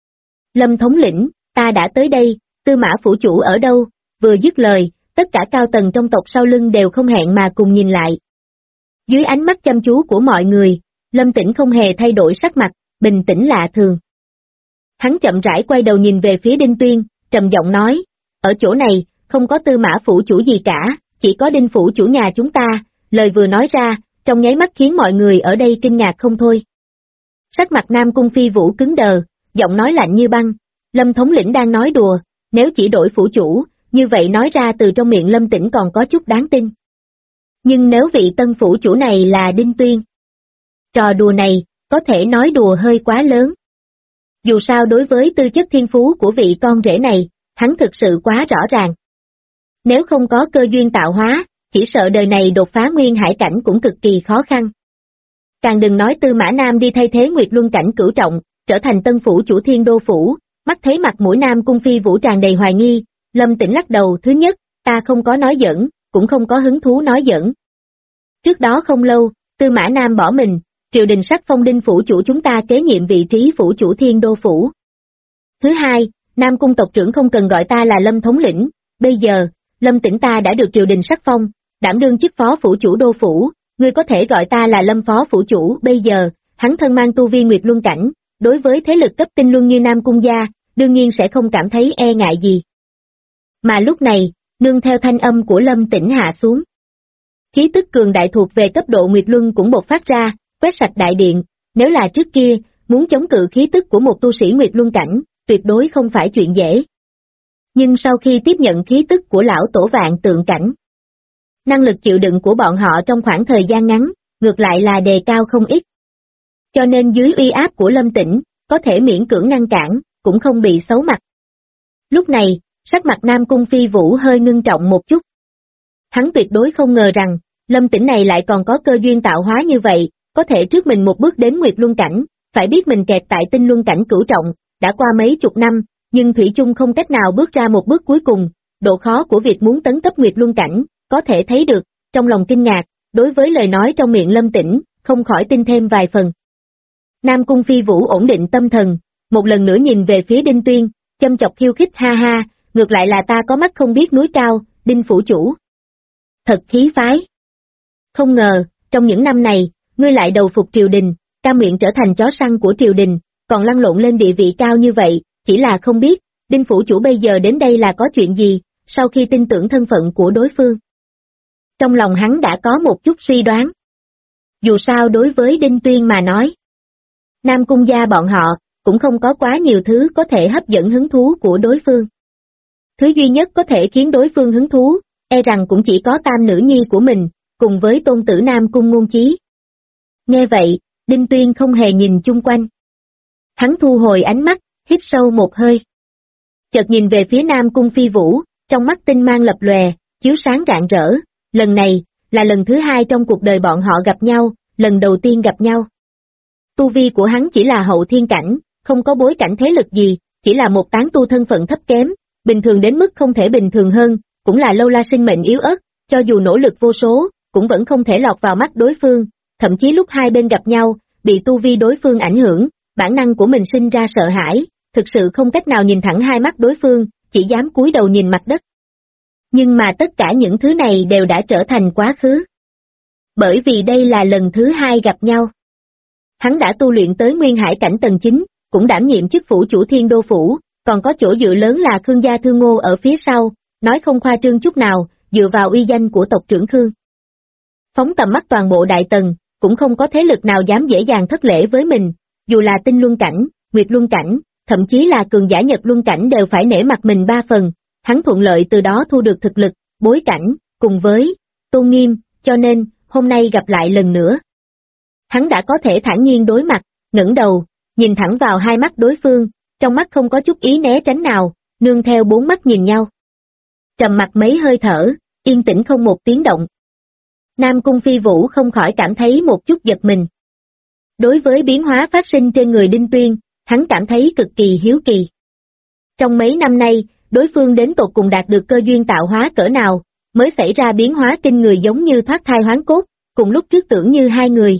Lâm thống lĩnh, ta đã tới đây, Tư Mã phủ chủ ở đâu? Vừa dứt lời, tất cả cao tầng trong tộc sau lưng đều không hẹn mà cùng nhìn lại. Dưới ánh mắt chăm chú của mọi người, Lâm Tĩnh không hề thay đổi sắc mặt, bình tĩnh lạ thường. Hắn chậm rãi quay đầu nhìn về phía Đinh Tuyên, trầm giọng nói, ở chỗ này, không có Tư Mã phủ chủ gì cả, chỉ có Đinh phủ chủ nhà chúng ta. Lời vừa nói ra, trong nháy mắt khiến mọi người ở đây kinh ngạc không thôi. Sắc mặt Nam Cung Phi Vũ cứng đờ, giọng nói lạnh như băng, Lâm thống lĩnh đang nói đùa, nếu chỉ đổi phủ chủ, như vậy nói ra từ trong miệng Lâm Tĩnh còn có chút đáng tin. Nhưng nếu vị tân phủ chủ này là Đinh Tuyên, trò đùa này, có thể nói đùa hơi quá lớn. Dù sao đối với tư chất thiên phú của vị con rể này, hắn thực sự quá rõ ràng. Nếu không có cơ duyên tạo hóa, chỉ sợ đời này đột phá nguyên hải cảnh cũng cực kỳ khó khăn. Càng đừng nói Tư Mã Nam đi thay thế Nguyệt Luân cảnh cửu trọng, trở thành tân phủ chủ Thiên Đô phủ, mắt thấy mặt mũi Nam Cung Phi Vũ tràn đầy hoài nghi, Lâm Tĩnh lắc đầu. Thứ nhất, ta không có nói giỡn, cũng không có hứng thú nói giỡn. Trước đó không lâu, Tư Mã Nam bỏ mình, triều đình sắc phong Đinh phủ chủ chúng ta kế nhiệm vị trí phủ chủ Thiên Đô phủ. Thứ hai, Nam Cung tộc trưởng không cần gọi ta là Lâm thống lĩnh, bây giờ, Lâm Tĩnh ta đã được triều đình sắc phong, đảm đương chức phó phủ chủ Đô phủ, ngươi có thể gọi ta là Lâm phó phủ chủ. Bây giờ, hắn thân mang tu vi Nguyệt Luân cảnh, đối với thế lực cấp tinh luân như Nam Cung gia, đương nhiên sẽ không cảm thấy e ngại gì. Mà lúc này, nương theo thanh âm của Lâm Tĩnh hạ xuống. Khí tức cường đại thuộc về cấp độ Nguyệt Luân cũng bộc phát ra, quét sạch đại điện, nếu là trước kia, muốn chống cự khí tức của một tu sĩ Nguyệt Luân cảnh, tuyệt đối không phải chuyện dễ. Nhưng sau khi tiếp nhận khí tức của lão tổ Vạn Tượng cảnh, năng lực chịu đựng của bọn họ trong khoảng thời gian ngắn, ngược lại là đề cao không ít. Cho nên dưới uy áp của Lâm Tĩnh, có thể miễn cưỡng ngăn cản, cũng không bị xấu mặt. Lúc này, sắc mặt Nam Cung Phi Vũ hơi ngưng trọng một chút. Hắn tuyệt đối không ngờ rằng, Lâm Tĩnh này lại còn có cơ duyên tạo hóa như vậy, có thể trước mình một bước đến Nguyệt Luân cảnh, phải biết mình kẹt tại Tinh Luân cảnh cửu trọng, đã qua mấy chục năm, nhưng thủy chung không cách nào bước ra một bước cuối cùng, độ khó của việc muốn tấn cấp Nguyệt Luân cảnh, có thể thấy được, trong lòng kinh ngạc, đối với lời nói trong miệng Lâm Tĩnh, không khỏi tin thêm vài phần. Nam Cung Phi Vũ ổn định tâm thần, một lần nữa nhìn về phía Đinh Tuyên, châm chọc khiêu khích, ha ha, ngược lại là ta có mắt không biết núi cao, Đinh phủ chủ. Thật khí phái. Không ngờ, trong những năm này, ngươi lại đầu phục triều đình, cam nguyện trở thành chó săn của triều đình, còn lăn lộn lên địa vị cao như vậy, chỉ là không biết, Đinh phủ chủ bây giờ đến đây là có chuyện gì, sau khi tin tưởng thân phận của đối phương. Trong lòng hắn đã có một chút suy đoán. Dù sao đối với Đinh Tuyên mà nói, Nam Cung gia bọn họ, cũng không có quá nhiều thứ có thể hấp dẫn hứng thú của đối phương. Thứ duy nhất có thể khiến đối phương hứng thú, e rằng cũng chỉ có tam nữ nhi của mình, cùng với tôn tử Nam Cung Ngôn Chí. Nghe vậy, Đinh Tuyên không hề nhìn chung quanh. Hắn thu hồi ánh mắt, hít sâu một hơi. Chợt nhìn về phía Nam Cung Phi Vũ, trong mắt tinh mang lập lòe, chiếu sáng rạng rỡ, lần này, là lần thứ hai trong cuộc đời bọn họ gặp nhau, lần đầu tiên gặp nhau. Tu vi của hắn chỉ là hậu thiên cảnh, không có bối cảnh thế lực gì, chỉ là một tán tu thân phận thấp kém, bình thường đến mức không thể bình thường hơn, cũng là lâu la sinh mệnh yếu ớt, cho dù nỗ lực vô số, cũng vẫn không thể lọt vào mắt đối phương, thậm chí lúc hai bên gặp nhau, bị tu vi đối phương ảnh hưởng, bản năng của mình sinh ra sợ hãi, thực sự không cách nào nhìn thẳng hai mắt đối phương, chỉ dám cúi đầu nhìn mặt đất. Nhưng mà tất cả những thứ này đều đã trở thành quá khứ. Bởi vì đây là lần thứ hai gặp nhau. Hắn đã tu luyện tới Nguyên Hải cảnh tầng 9, cũng đảm nhiệm chức phủ chủ Thiên Đô Phủ, còn có chỗ dựa lớn là Khương gia Thương Ngô ở phía sau, nói không khoa trương chút nào, dựa vào uy danh của tộc trưởng Khương. Phóng tầm mắt toàn bộ Đại Tần, cũng không có thế lực nào dám dễ dàng thất lễ với mình, dù là tinh luân cảnh, nguyệt luân cảnh, thậm chí là cường giả nhật luân cảnh đều phải nể mặt mình 3 phần, hắn thuận lợi từ đó thu được thực lực, bối cảnh, cùng với tôn nghiêm, cho nên, hôm nay gặp lại lần nữa. Hắn đã có thể thản nhiên đối mặt, ngẩng đầu, nhìn thẳng vào hai mắt đối phương, trong mắt không có chút ý né tránh nào, nương theo 4 mắt nhìn nhau. Trầm mặc mấy hơi thở, yên tĩnh không một tiếng động. Nam Cung Phi Vũ không khỏi cảm thấy một chút giật mình. Đối với biến hóa phát sinh trên người Đinh Tuyên, hắn cảm thấy cực kỳ hiếu kỳ. Trong mấy năm nay, đối phương đến tột cùng đạt được cơ duyên tạo hóa cỡ nào, mới xảy ra biến hóa kinh người giống như thoát thai hoán cốt, cùng lúc trước tưởng như hai người.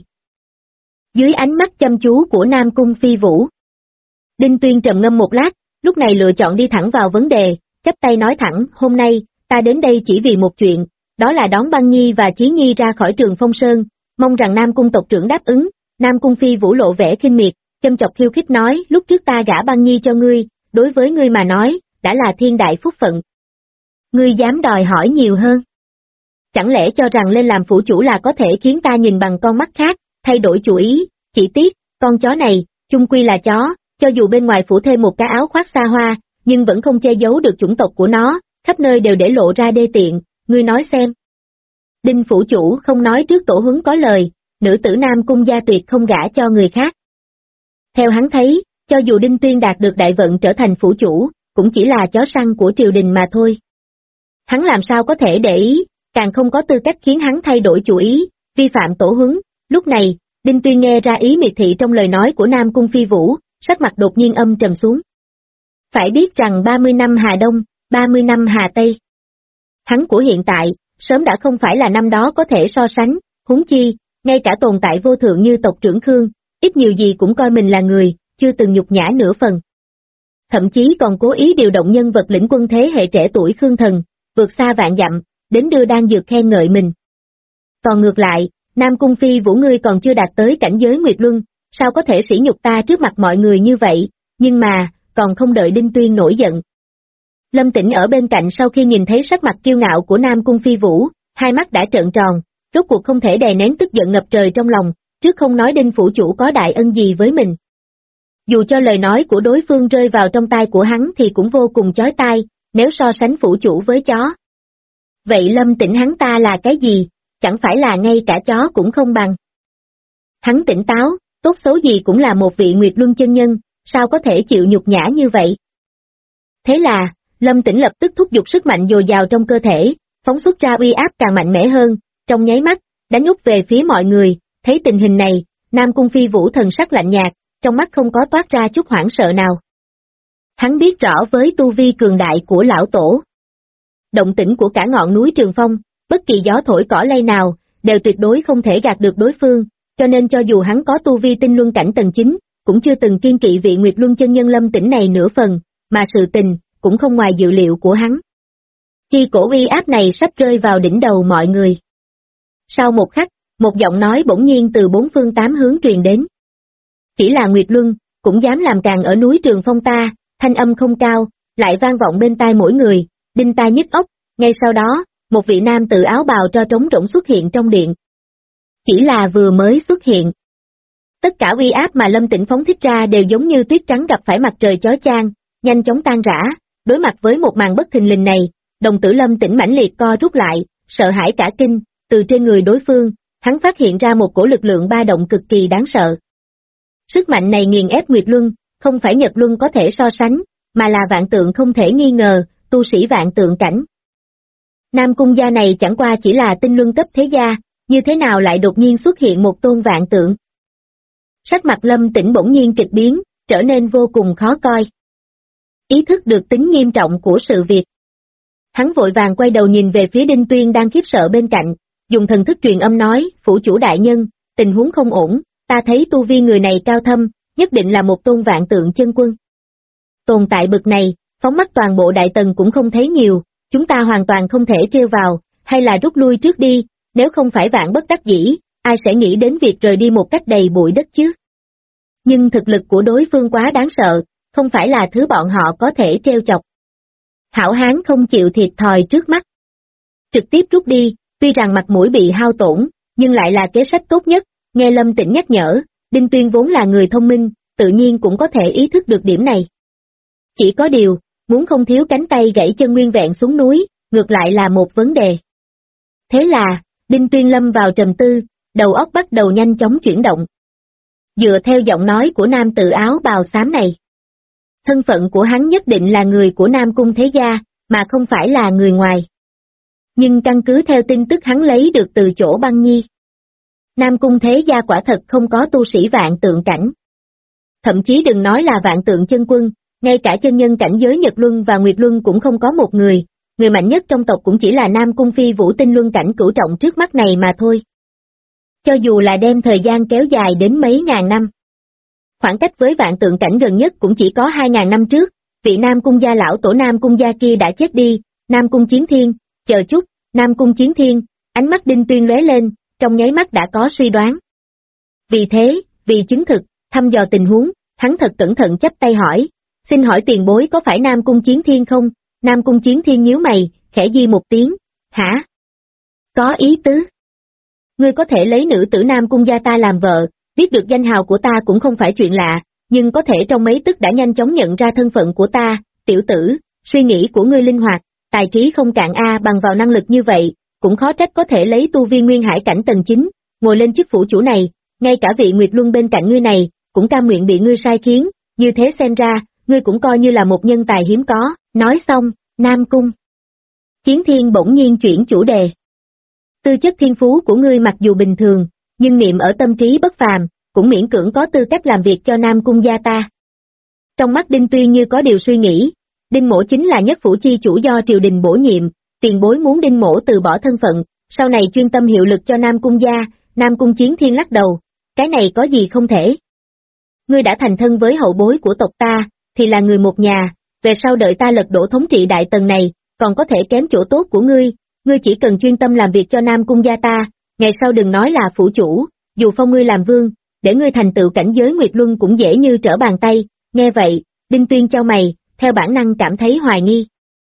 Dưới ánh mắt chăm chú của Nam Cung Phi Vũ, Đinh Tuyên trầm ngâm một lát, lúc này lựa chọn đi thẳng vào vấn đề, chắp tay nói thẳng, hôm nay, ta đến đây chỉ vì một chuyện, đó là đón Băng Nhi và Chí Nhi ra khỏi Trường Phong Sơn, mong rằng Nam Cung tộc trưởng đáp ứng. Nam Cung Phi Vũ lộ vẻ khinh miệt, châm chọc khiêu khích nói, lúc trước ta gả Băng Nhi cho ngươi, đối với ngươi mà nói, đã là thiên đại phúc phận. Ngươi dám đòi hỏi nhiều hơn. Chẳng lẽ cho rằng lên làm phủ chủ là có thể khiến ta nhìn bằng con mắt khác, thay đổi chủ ý, chỉ tiếc, con chó này, chung quy là chó, cho dù bên ngoài phủ thêm một cái áo khoác xa hoa, nhưng vẫn không che giấu được chủng tộc của nó, khắp nơi đều để lộ ra đê tiện, ngươi nói xem. Đinh phủ chủ không nói trước tổ huấn có lời, nữ tử Nam Cung gia tuyệt không gả cho người khác. Theo hắn thấy, cho dù Đinh Tuyên đạt được đại vận trở thành phủ chủ, cũng chỉ là chó săn của triều đình mà thôi. Hắn làm sao có thể để ý, càng không có tư cách khiến hắn thay đổi chủ ý, vi phạm tổ huấn. Lúc này, Đinh Tuyên nghe ra ý miệt thị trong lời nói của Nam Cung Phi Vũ, sắc mặt đột nhiên âm trầm xuống. Phải biết rằng 30 năm Hà Đông, 30 năm Hà Tây. Hắn của hiện tại, sớm đã không phải là năm đó có thể so sánh, huống chi, ngay cả tồn tại vô thượng như tộc trưởng Khương, ít nhiều gì cũng coi mình là người, chưa từng nhục nhã nửa phần. Thậm chí còn cố ý điều động nhân vật lĩnh quân thế hệ trẻ tuổi Khương Thần, vượt xa vạn dặm, đến đưa đan dược khen ngợi mình. Còn ngược lại, Nam Cung Phi Vũ ngươi còn chưa đạt tới cảnh giới Nguyệt Luân, sao có thể sỉ nhục ta trước mặt mọi người như vậy, nhưng mà, còn không đợi Đinh Tuyên nổi giận. Lâm Tĩnh ở bên cạnh sau khi nhìn thấy sắc mặt kiêu ngạo của Nam Cung Phi Vũ, hai mắt đã trợn tròn, rốt cuộc không thể đè nén tức giận ngập trời trong lòng, trước không nói Đinh phủ chủ có đại ân gì với mình. Dù cho lời nói của đối phương rơi vào trong tai của hắn thì cũng vô cùng chói tai, nếu so sánh phủ chủ với chó. Vậy Lâm Tĩnh hắn ta là cái gì, chẳng phải là ngay cả chó cũng không bằng. Hắn tỉnh táo, tốt xấu gì cũng là một vị Nguyệt Luân chân nhân, sao có thể chịu nhục nhã như vậy. Thế là, Lâm Tĩnh lập tức thúc giục sức mạnh dồi dào trong cơ thể, phóng xuất ra uy áp càng mạnh mẽ hơn, trong nháy mắt, đánh úp về phía mọi người, thấy tình hình này, Nam Cung Phi Vũ thần sắc lạnh nhạt, trong mắt không có toát ra chút hoảng sợ nào. Hắn biết rõ với tu vi cường đại của lão tổ. Động tĩnh của cả ngọn núi Trường Phong, bất kỳ gió thổi cỏ lay nào, đều tuyệt đối không thể gạt được đối phương, cho nên cho dù hắn có tu vi tinh luân cảnh tầng 9, cũng chưa từng kiên kỵ vị Nguyệt Luân chân nhân Lâm Tĩnh này nửa phần, mà sự tình, cũng không ngoài dự liệu của hắn. Khi cổ uy áp này sắp rơi vào đỉnh đầu mọi người. Sau một khắc, một giọng nói bỗng nhiên từ bốn phương tám hướng truyền đến. Chỉ là Nguyệt Luân, cũng dám làm càng ở núi Trường Phong ta, thanh âm không cao, lại vang vọng bên tai mỗi người, đinh tai nhức óc, ngay sau đó, một vị nam tự áo bào tro trống rỗng xuất hiện trong điện. Chỉ là vừa mới xuất hiện. Tất cả uy áp mà Lâm Tĩnh phóng thích ra đều giống như tuyết trắng gặp phải mặt trời chói chang, nhanh chóng tan rã, đối mặt với một màn bất thình lình này, đồng tử Lâm Tĩnh mãnh liệt co rút lại, sợ hãi cả kinh, từ trên người đối phương, hắn phát hiện ra một cổ lực lượng ba động cực kỳ đáng sợ. Sức mạnh này nghiền ép Nguyệt Luân, không phải Nhật Luân có thể so sánh, mà là vạn tượng không thể nghi ngờ, tu sĩ vạn tượng cảnh. Nam Cung gia này chẳng qua chỉ là tinh luân cấp thế gia, như thế nào lại đột nhiên xuất hiện một tôn vạn tượng? Sắc mặt Lâm Tĩnh bỗng nhiên kịch biến, trở nên vô cùng khó coi. Ý thức được tính nghiêm trọng của sự việc. Hắn vội vàng quay đầu nhìn về phía Đinh Tuyên đang khiếp sợ bên cạnh, dùng thần thức truyền âm nói, phủ chủ đại nhân, tình huống không ổn, ta thấy tu vi người này cao thâm, nhất định là một tôn vạn tượng chân quân. Tồn tại bực này, phóng mắt toàn bộ đại tần cũng không thấy nhiều, chúng ta hoàn toàn không thể trêu vào, hay là rút lui trước đi, nếu không phải vạn bất đắc dĩ, ai sẽ nghĩ đến việc rời đi một cách đầy bụi đất chứ? Nhưng thực lực của đối phương quá đáng sợ, không phải là thứ bọn họ có thể trêu chọc. Hảo hán không chịu thiệt thòi trước mắt. Trực tiếp rút đi, tuy rằng mặt mũi bị hao tổn, nhưng lại là kế sách tốt nhất, nghe Lâm Tĩnh nhắc nhở, Đinh Tuyên vốn là người thông minh, tự nhiên cũng có thể ý thức được điểm này. Chỉ có điều, muốn không thiếu cánh tay gãy chân nguyên vẹn xuống núi, ngược lại là một vấn đề. Thế là, Đinh Tuyên lâm vào trầm tư, đầu óc bắt đầu nhanh chóng chuyển động. Dựa theo giọng nói của nam tự áo bào xám này, thân phận của hắn nhất định là người của Nam Cung Thế Gia, mà không phải là người ngoài. Nhưng căn cứ theo tin tức hắn lấy được từ chỗ Băng Nhi, Nam Cung Thế Gia quả thật không có tu sĩ vạn tượng cảnh. Thậm chí đừng nói là vạn tượng chân quân, ngay cả chân nhân cảnh giới Nhật Luân và Nguyệt Luân cũng không có một người mạnh nhất trong tộc cũng chỉ là Nam Cung Phi Vũ Tinh Luân cảnh cửu trọng trước mắt này mà thôi. Cho dù là đem thời gian kéo dài đến mấy ngàn năm, khoảng cách với vạn tượng cảnh gần nhất cũng chỉ có 2.000 năm trước, vị Nam Cung gia lão tổ Nam Cung gia kia đã chết đi, Nam Cung Chiến Thiên, chờ chút, Nam Cung Chiến Thiên, ánh mắt Đinh Tuyên lóe lên, trong nháy mắt đã có suy đoán. Vì thế, vì chứng thực, thăm dò tình huống, hắn thật cẩn thận chắp tay hỏi, xin hỏi tiền bối có phải Nam Cung Chiến Thiên không? Nam Cung Chiến Thiên nhíu mày, khẽ di một tiếng, hả? Có ý tứ. Ngươi có thể lấy nữ tử Nam Cung gia ta làm vợ, biết được danh hào của ta cũng không phải chuyện lạ, nhưng có thể trong mấy tức đã nhanh chóng nhận ra thân phận của ta, tiểu tử, suy nghĩ của ngươi linh hoạt, tài trí không cạn bằng vào năng lực như vậy, cũng khó trách có thể lấy tu vi nguyên hải cảnh tầng 9, ngồi lên chức phủ chủ này, ngay cả vị Nguyệt Luân bên cạnh ngươi này, cũng cam nguyện bị ngươi sai khiến, như thế xem ra, ngươi cũng coi như là một nhân tài hiếm có, nói xong, Nam Cung Chiến Thiên bỗng nhiên chuyển chủ đề. Tư chất thiên phú của ngươi mặc dù bình thường, nhưng niệm ở tâm trí bất phàm, cũng miễn cưỡng có tư cách làm việc cho Nam Cung gia ta. Trong mắt Đinh Tuyên như có điều suy nghĩ, Đinh Mỗ chính là nhất phủ chi chủ do triều đình bổ nhiệm, tiền bối muốn Đinh Mỗ từ bỏ thân phận, sau này chuyên tâm hiệu lực cho Nam Cung gia. Nam Cung Chiến Thiên lắc đầu, cái này có gì không thể. Ngươi đã thành thân với hậu bối của tộc ta, thì là người một nhà, về sau đợi ta lật đổ thống trị đại tần này, còn có thể kém chỗ tốt của ngươi chỉ cần chuyên tâm làm việc cho Nam Cung gia ta, ngày sau đừng nói là phủ chủ, dù phong ngươi làm vương, để ngươi thành tựu cảnh giới Nguyệt Luân cũng dễ như trở bàn tay. Nghe vậy, Đinh Tuyên chau mày, theo bản năng cảm thấy hoài nghi.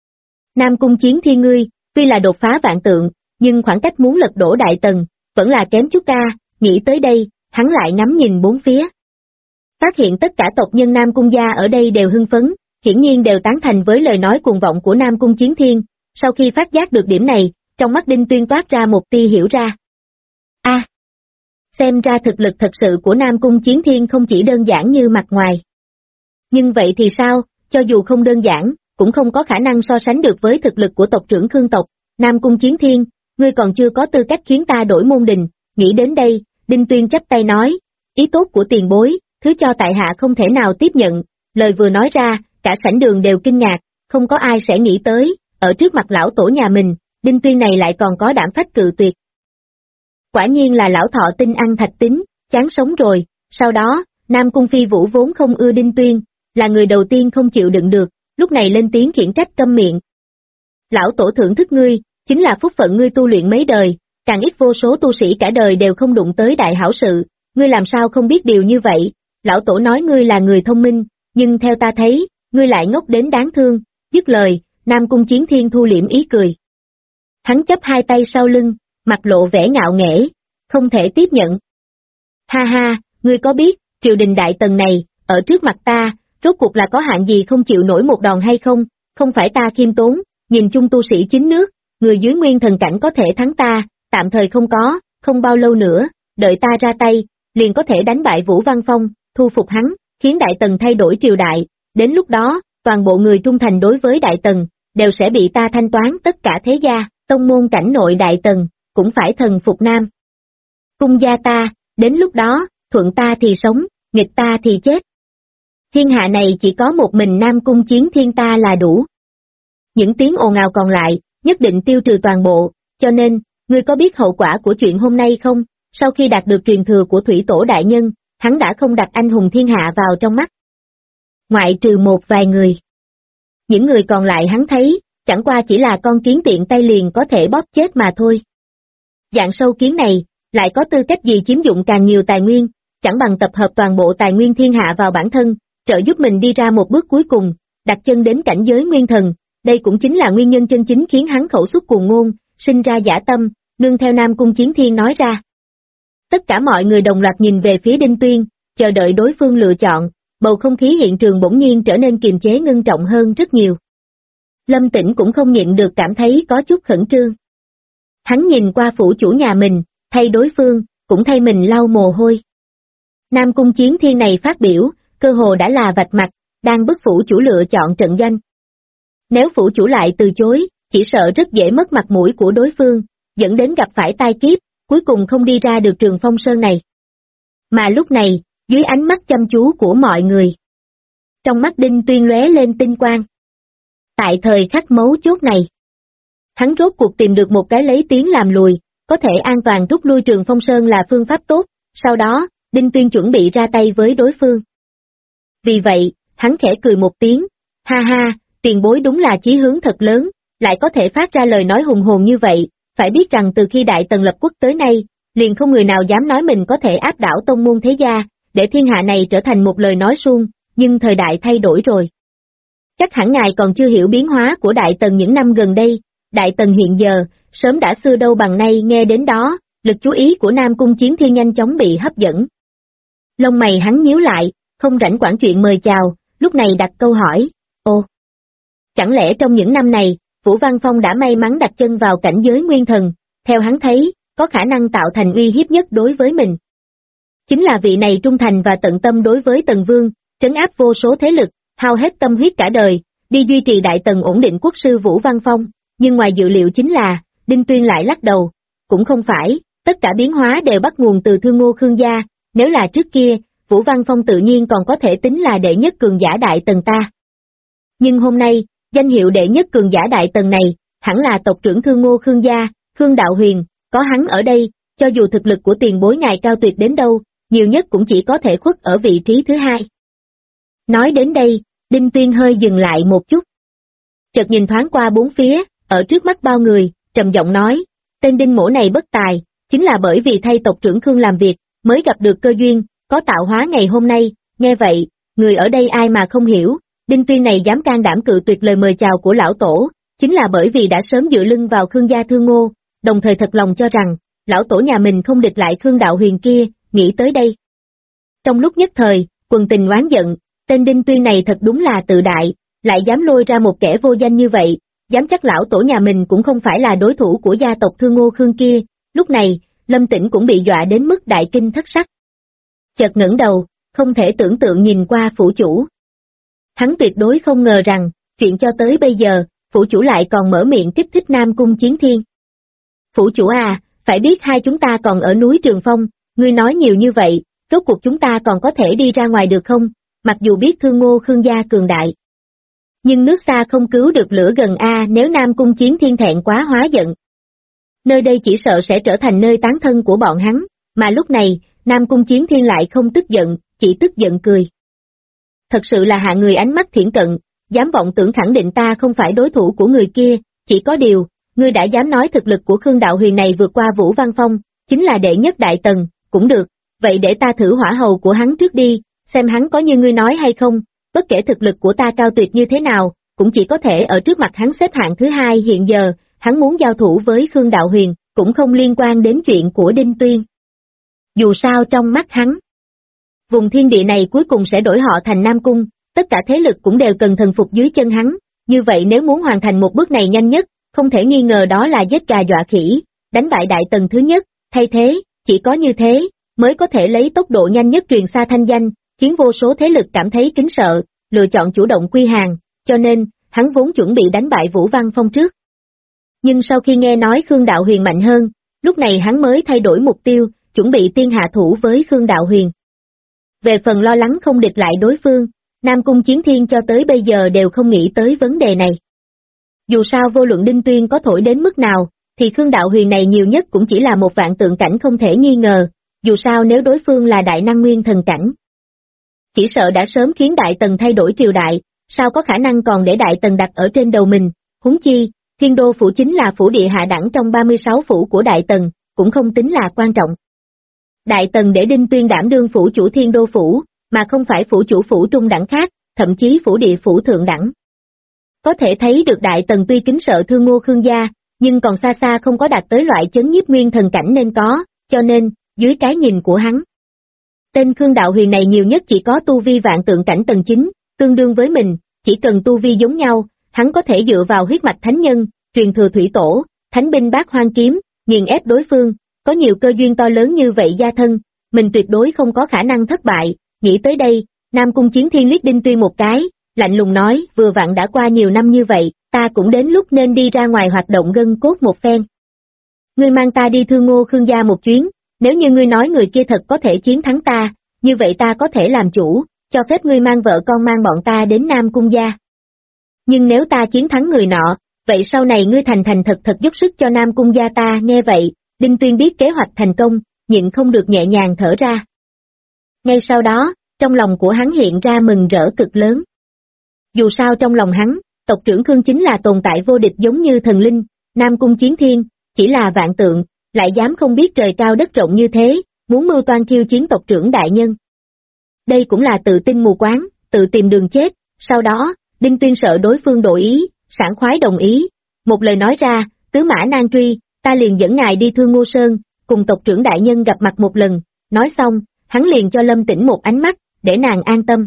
Nam Cung Chiến Thiên ngươi, tuy là đột phá vạn tượng, nhưng khoảng cách muốn lật đổ đại tần, vẫn là kém chút ca. Nghĩ tới đây, hắn lại ngắm nhìn bốn phía. Phát hiện tất cả tộc nhân Nam Cung gia ở đây đều hưng phấn, hiển nhiên đều tán thành với lời nói cuồng vọng của Nam Cung Chiến Thiên. Sau khi phát giác được điểm này, trong mắt Đinh Tuyên toát ra một tia hiểu ra. Xem ra thực lực thật sự của Nam Cung Chiến Thiên không chỉ đơn giản như mặt ngoài. Nhưng vậy thì sao, cho dù không đơn giản, cũng không có khả năng so sánh được với thực lực của tộc trưởng Khương tộc. Nam Cung Chiến Thiên, ngươi còn chưa có tư cách khiến ta đổi môn đình. Nghĩ đến đây, Đinh Tuyên chắp tay nói, ý tốt của tiền bối, thứ cho tại hạ không thể nào tiếp nhận. Lời vừa nói ra, cả sảnh đường đều kinh ngạc, không có ai sẽ nghĩ tới, ở trước mặt lão tổ nhà mình, Đinh Tuyên này lại còn có đảm phách cự tuyệt. Quả nhiên là lão thọ tinh ăn thạch tính, chán sống rồi. Sau đó, Nam Cung Phi Vũ vốn không ưa Đinh Tuyên, là người đầu tiên không chịu đựng được, lúc này lên tiếng khiển trách câm miệng. Lão tổ thưởng thức ngươi, chính là phúc phận ngươi tu luyện mấy đời, càng ít vô số tu sĩ cả đời đều không đụng tới đại hảo sự, ngươi làm sao không biết điều như vậy. Lão tổ nói ngươi là người thông minh, nhưng theo ta thấy, ngươi lại ngốc đến đáng thương. Dứt lời, Nam Cung Chiến Thiên thu liễm ý cười. Hắn chấp hai tay sau lưng, mặt lộ vẻ ngạo nghễ, không thể tiếp nhận. Ha ha, ngươi có biết, triều đình đại tần này, ở trước mặt ta, rốt cuộc là có hạng gì không chịu nổi một đòn hay không? Không phải ta khiêm tốn, nhìn chung tu sĩ chính nước, người dưới nguyên thần cảnh có thể thắng ta, tạm thời không có, không bao lâu nữa, đợi ta ra tay, liền có thể đánh bại Vũ Văn Phong, thu phục hắn, khiến đại tần thay đổi triều đại, đến lúc đó, toàn bộ người trung thành đối với đại tần, đều sẽ bị ta thanh toán tất cả thế gia, tông môn cảnh nội đại tần, cũng phải thần phục Nam Cung gia ta, đến lúc đó, thuận ta thì sống, nghịch ta thì chết. Thiên hạ này chỉ có một mình Nam Cung Chiến Thiên ta là đủ. Những tiếng ồn ào còn lại, nhất định tiêu trừ toàn bộ, cho nên, ngươi có biết hậu quả của chuyện hôm nay không? Sau khi đạt được truyền thừa của Thủy Tổ Đại Nhân, hắn đã không đặt anh hùng thiên hạ vào trong mắt. Ngoại trừ một vài người. Những người còn lại hắn thấy, chẳng qua chỉ là con kiến tiện tay liền có thể bóp chết mà thôi. Dạng sâu kiến này, lại có tư cách gì chiếm dụng càng nhiều tài nguyên, chẳng bằng tập hợp toàn bộ tài nguyên thiên hạ vào bản thân, trợ giúp mình đi ra một bước cuối cùng, đặt chân đến cảnh giới nguyên thần. Đây cũng chính là nguyên nhân chân chính khiến hắn khẩu xuất cuồng ngôn, sinh ra dã tâm, nương theo Nam Cung Chiến Thiên nói ra. Tất cả mọi người đồng loạt nhìn về phía Đinh Tuyên, chờ đợi đối phương lựa chọn, bầu không khí hiện trường bỗng nhiên trở nên kiềm chế ngưng trọng hơn rất nhiều. Lâm Tĩnh cũng không nhịn được cảm thấy có chút khẩn trương. Hắn nhìn qua phủ chủ nhà mình, thay đối phương, cũng thay mình lau mồ hôi. Nam Cung Chiến Thiên này phát biểu, cơ hồ đã là vạch mặt, đang bức phủ chủ lựa chọn trận doanh. Nếu phủ chủ lại từ chối, chỉ sợ rất dễ mất mặt mũi của đối phương, dẫn đến gặp phải tai kiếp, cuối cùng không đi ra được Trường Phong Sơn này. Mà lúc này, dưới ánh mắt chăm chú của mọi người, trong mắt Đinh Tuyên lóe lên tinh quang. Tại thời khắc mấu chốt này, hắn rốt cuộc tìm được một cái lấy tiếng làm lùi, có thể an toàn rút lui Trường Phong Sơn là phương pháp tốt, sau đó, Đinh Tuyên chuẩn bị ra tay với đối phương. Vì vậy, hắn khẽ cười một tiếng, ha ha, tiền bối đúng là chí hướng thật lớn, lại có thể phát ra lời nói hùng hồn như vậy, phải biết rằng từ khi Đại Tần lập quốc tới nay, liền không người nào dám nói mình có thể áp đảo tông môn thế gia, để thiên hạ này trở thành một lời nói suông, nhưng thời đại thay đổi rồi. Chắc hẳn ngài còn chưa hiểu biến hóa của Đại Tần những năm gần đây, Đại Tần hiện giờ, sớm đã xưa đâu bằng nay nghe đến đó, lực chú ý của Nam Cung Chiến Thiên nhanh chóng bị hấp dẫn. Lông mày hắn nhíu lại, không rảnh quản chuyện mời chào, lúc này đặt câu hỏi, ô, chẳng lẽ trong những năm này, Vũ Văn Phong đã may mắn đặt chân vào cảnh giới nguyên thần, theo hắn thấy, có khả năng tạo thành uy hiếp nhất đối với mình. Chính là vị này trung thành và tận tâm đối với Tần Vương, trấn áp vô số thế lực, hao hết tâm huyết cả đời, đi duy trì Đại Tần ổn định quốc sư Vũ Văn Phong, nhưng ngoài dự liệu chính là, Đinh Tuyên lại lắc đầu, cũng không phải, tất cả biến hóa đều bắt nguồn từ Thương Ngô Khương gia, nếu là trước kia, Vũ Văn Phong tự nhiên còn có thể tính là đệ nhất cường giả Đại Tần ta. Nhưng hôm nay, danh hiệu đệ nhất cường giả Đại Tần này, hẳn là tộc trưởng Thương Ngô Khương gia, Khương Đạo Huyền, có hắn ở đây, cho dù thực lực của tiền bối ngài cao tuyệt đến đâu, nhiều nhất cũng chỉ có thể khuất ở vị trí thứ hai. Nói đến đây, Đinh Tuyên hơi dừng lại một chút. Chợt nhìn thoáng qua bốn phía, ở trước mắt bao người, trầm giọng nói, tên Đinh Mỗ này bất tài, chính là bởi vì thay tộc trưởng Khương làm việc, mới gặp được cơ duyên, có tạo hóa ngày hôm nay, nghe vậy, người ở đây ai mà không hiểu, Đinh Tuyên này dám can đảm cự tuyệt lời mời chào của lão tổ, chính là bởi vì đã sớm dựa lưng vào Khương gia Thương Ngô, đồng thời thật lòng cho rằng, lão tổ nhà mình không địch lại Khương Đạo Huyền kia, nghĩ tới đây. Trong lúc nhất thời, quần tình oán giận, tên Đinh Tuyên này thật đúng là tự đại, lại dám lôi ra một kẻ vô danh như vậy, dám chắc lão tổ nhà mình cũng không phải là đối thủ của gia tộc Thương Ngô Khương kia, lúc này, Lâm Tĩnh cũng bị dọa đến mức đại kinh thất sắc. Chợt ngẩng đầu, không thể tưởng tượng nhìn qua phủ chủ. Hắn tuyệt đối không ngờ rằng, chuyện cho tới bây giờ, phủ chủ lại còn mở miệng kích thích Nam Cung Chiến Thiên. Phủ chủ à, phải biết hai chúng ta còn ở núi Trường Phong, ngươi nói nhiều như vậy, rốt cuộc chúng ta còn có thể đi ra ngoài được không, mặc dù biết Thương Ngô Khương gia cường đại. Nhưng nước xa không cứu được lửa gần nếu Nam Cung Chiến Thiên thẹn quá hóa giận. Nơi đây chỉ sợ sẽ trở thành nơi tán thân của bọn hắn, mà lúc này, Nam Cung Chiến Thiên lại không tức giận, chỉ tức giận cười. Thật sự là hạ người ánh mắt thiển cận, dám vọng tưởng khẳng định ta không phải đối thủ của người kia, chỉ có điều, ngươi đã dám nói thực lực của Khương Đạo Huyền này vượt qua Vũ Văn Phong, chính là đệ nhất Đại Tần, cũng được, vậy để ta thử hỏa hầu của hắn trước đi, xem hắn có như ngươi nói hay không, bất kể thực lực của ta cao tuyệt như thế nào, cũng chỉ có thể ở trước mặt hắn xếp hạng thứ hai hiện giờ, hắn muốn giao thủ với Khương Đạo Huyền, cũng không liên quan đến chuyện của Đinh Tuyên. Dù sao trong mắt hắn, vùng thiên địa này cuối cùng sẽ đổi họ thành Nam Cung, tất cả thế lực cũng đều cần thần phục dưới chân hắn, như vậy nếu muốn hoàn thành một bước này nhanh nhất, không thể nghi ngờ đó là giết gà dọa khỉ, đánh bại Đại Tần thứ nhất, thay thế, chỉ có như thế, mới có thể lấy tốc độ nhanh nhất truyền xa thanh danh, khiến vô số thế lực cảm thấy kính sợ, lựa chọn chủ động quy hàng, cho nên, hắn vốn chuẩn bị đánh bại Vũ Văn Phong trước. Nhưng sau khi nghe nói Khương Đạo Huyền mạnh hơn, lúc này hắn mới thay đổi mục tiêu, chuẩn bị tiên hạ thủ với Khương Đạo Huyền. về phần lo lắng không địch lại đối phương, Nam Cung Chiến Thiên cho tới bây giờ đều không nghĩ tới vấn đề này. Dù sao vô luận Đinh Tuyên có thổi đến mức nào, thì Khương Đạo Huyền này nhiều nhất cũng chỉ là một vạn tượng cảnh không thể nghi ngờ, dù sao nếu đối phương là đại năng nguyên thần cảnh. Chỉ sợ đã sớm khiến Đại Tần thay đổi triều đại, sao có khả năng còn để Đại Tần đặt ở trên đầu mình, huống chi, Thiên Đô Phủ chính là phủ địa hạ đẳng trong 36 phủ của Đại Tần, cũng không tính là quan trọng. Đại Tần để Đinh Tuyên đảm đương phủ chủ Thiên Đô Phủ, mà không phải phủ chủ phủ trung đẳng khác, thậm chí phủ địa phủ thượng đẳng. Có thể thấy được Đại Tần tuy kính sợ Thương Ngô Khương gia, nhưng còn xa xa không có đạt tới loại chấn nhiếp nguyên thần cảnh nên có, cho nên, dưới cái nhìn của hắn, tên Khương Đạo Huyền này nhiều nhất chỉ có tu vi vạn tượng cảnh tầng 9, tương đương với mình, chỉ cần tu vi giống nhau, hắn có thể dựa vào huyết mạch thánh nhân, truyền thừa thủy tổ, thánh binh bát hoang kiếm, nghiền ép đối phương, có nhiều cơ duyên to lớn như vậy gia thân, mình tuyệt đối không có khả năng thất bại. Nghĩ tới đây, Nam Cung Chiến Thiên liếc Đinh Tuyên một cái, lạnh lùng nói, vừa vặn đã qua nhiều năm như vậy, ta cũng đến lúc nên đi ra ngoài hoạt động gân cốt một phen. Ngươi mang ta đi Thương Ngô Khương gia một chuyến, nếu như ngươi nói người kia thật có thể chiến thắng ta, như vậy ta có thể làm chủ, cho phép ngươi mang vợ con mang bọn ta đến Nam Cung gia. Nhưng nếu ta chiến thắng người nọ, vậy sau này ngươi thành thật dốc sức cho Nam Cung gia ta. Nghe vậy, Đinh Tuyên biết kế hoạch thành công, nhịn không được nhẹ nhàng thở ra. Ngay sau đó, trong lòng của hắn hiện ra mừng rỡ cực lớn. Dù sao trong lòng hắn, tộc trưởng Khương chính là tồn tại vô địch giống như thần linh, Nam Cung Chiến Thiên, chỉ là vạn tượng, lại dám không biết trời cao đất rộng như thế, muốn mưu toan khiêu chiến tộc trưởng đại nhân. Đây cũng là tự tin mù quáng, tự tìm đường chết. Sau đó, Đinh Tuyên sợ đối phương đổi ý, sảng khoái đồng ý, một lời nói ra, tứ mã nan truy, ta liền dẫn ngài đi Thương Ngô Sơn, cùng tộc trưởng đại nhân gặp mặt một lần. Nói xong, hắn liền cho Lâm Tĩnh một ánh mắt, để nàng an tâm.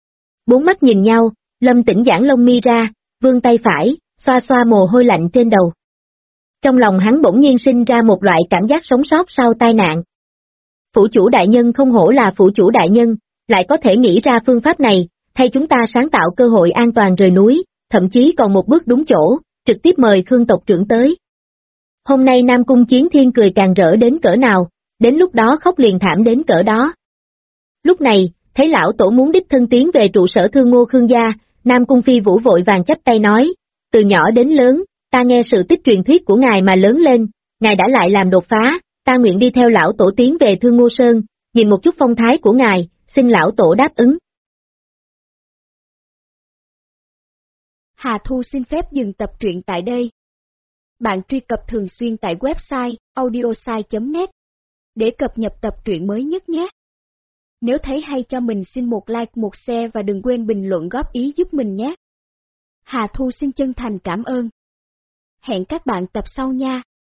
Bốn mắt nhìn nhau, Lâm Tĩnh giãn lông mi ra, vươn tay phải, xoa xoa mồ hôi lạnh trên đầu. Trong lòng hắn bỗng nhiên sinh ra một loại cảm giác sống sót sau tai nạn. Phủ chủ đại nhân không hổ là phủ chủ đại nhân, lại có thể nghĩ ra phương pháp này, thay chúng ta sáng tạo cơ hội an toàn rời núi, thậm chí còn một bước đúng chỗ, trực tiếp mời Khương tộc trưởng tới. Hôm nay Nam Cung Chiến Thiên cười càng rỡ đến cỡ nào, đến lúc đó khóc liền thảm đến cỡ đó. Lúc này, thấy lão tổ muốn đích thân tiến về trụ sở Thương Ngô Khương gia, Nam Cung Phi Vũ vội vàng chắp tay nói, từ nhỏ đến lớn, ta nghe sự tích truyền thuyết của ngài mà lớn lên, ngài đã lại làm đột phá, ta nguyện đi theo lão tổ tiến về Thương Ngô Sơn, nhìn một chút phong thái của ngài, xin lão tổ đáp ứng. Hà Thu xin phép dừng tập truyện tại đây. Bạn truy cập thường xuyên tại website audiosai.net để cập nhật tập truyện mới nhất nhé. Nếu thấy hay cho mình xin một like một share và đừng quên bình luận góp ý giúp mình nhé. Hà Thu xin chân thành cảm ơn. Hẹn các bạn tập sau nha.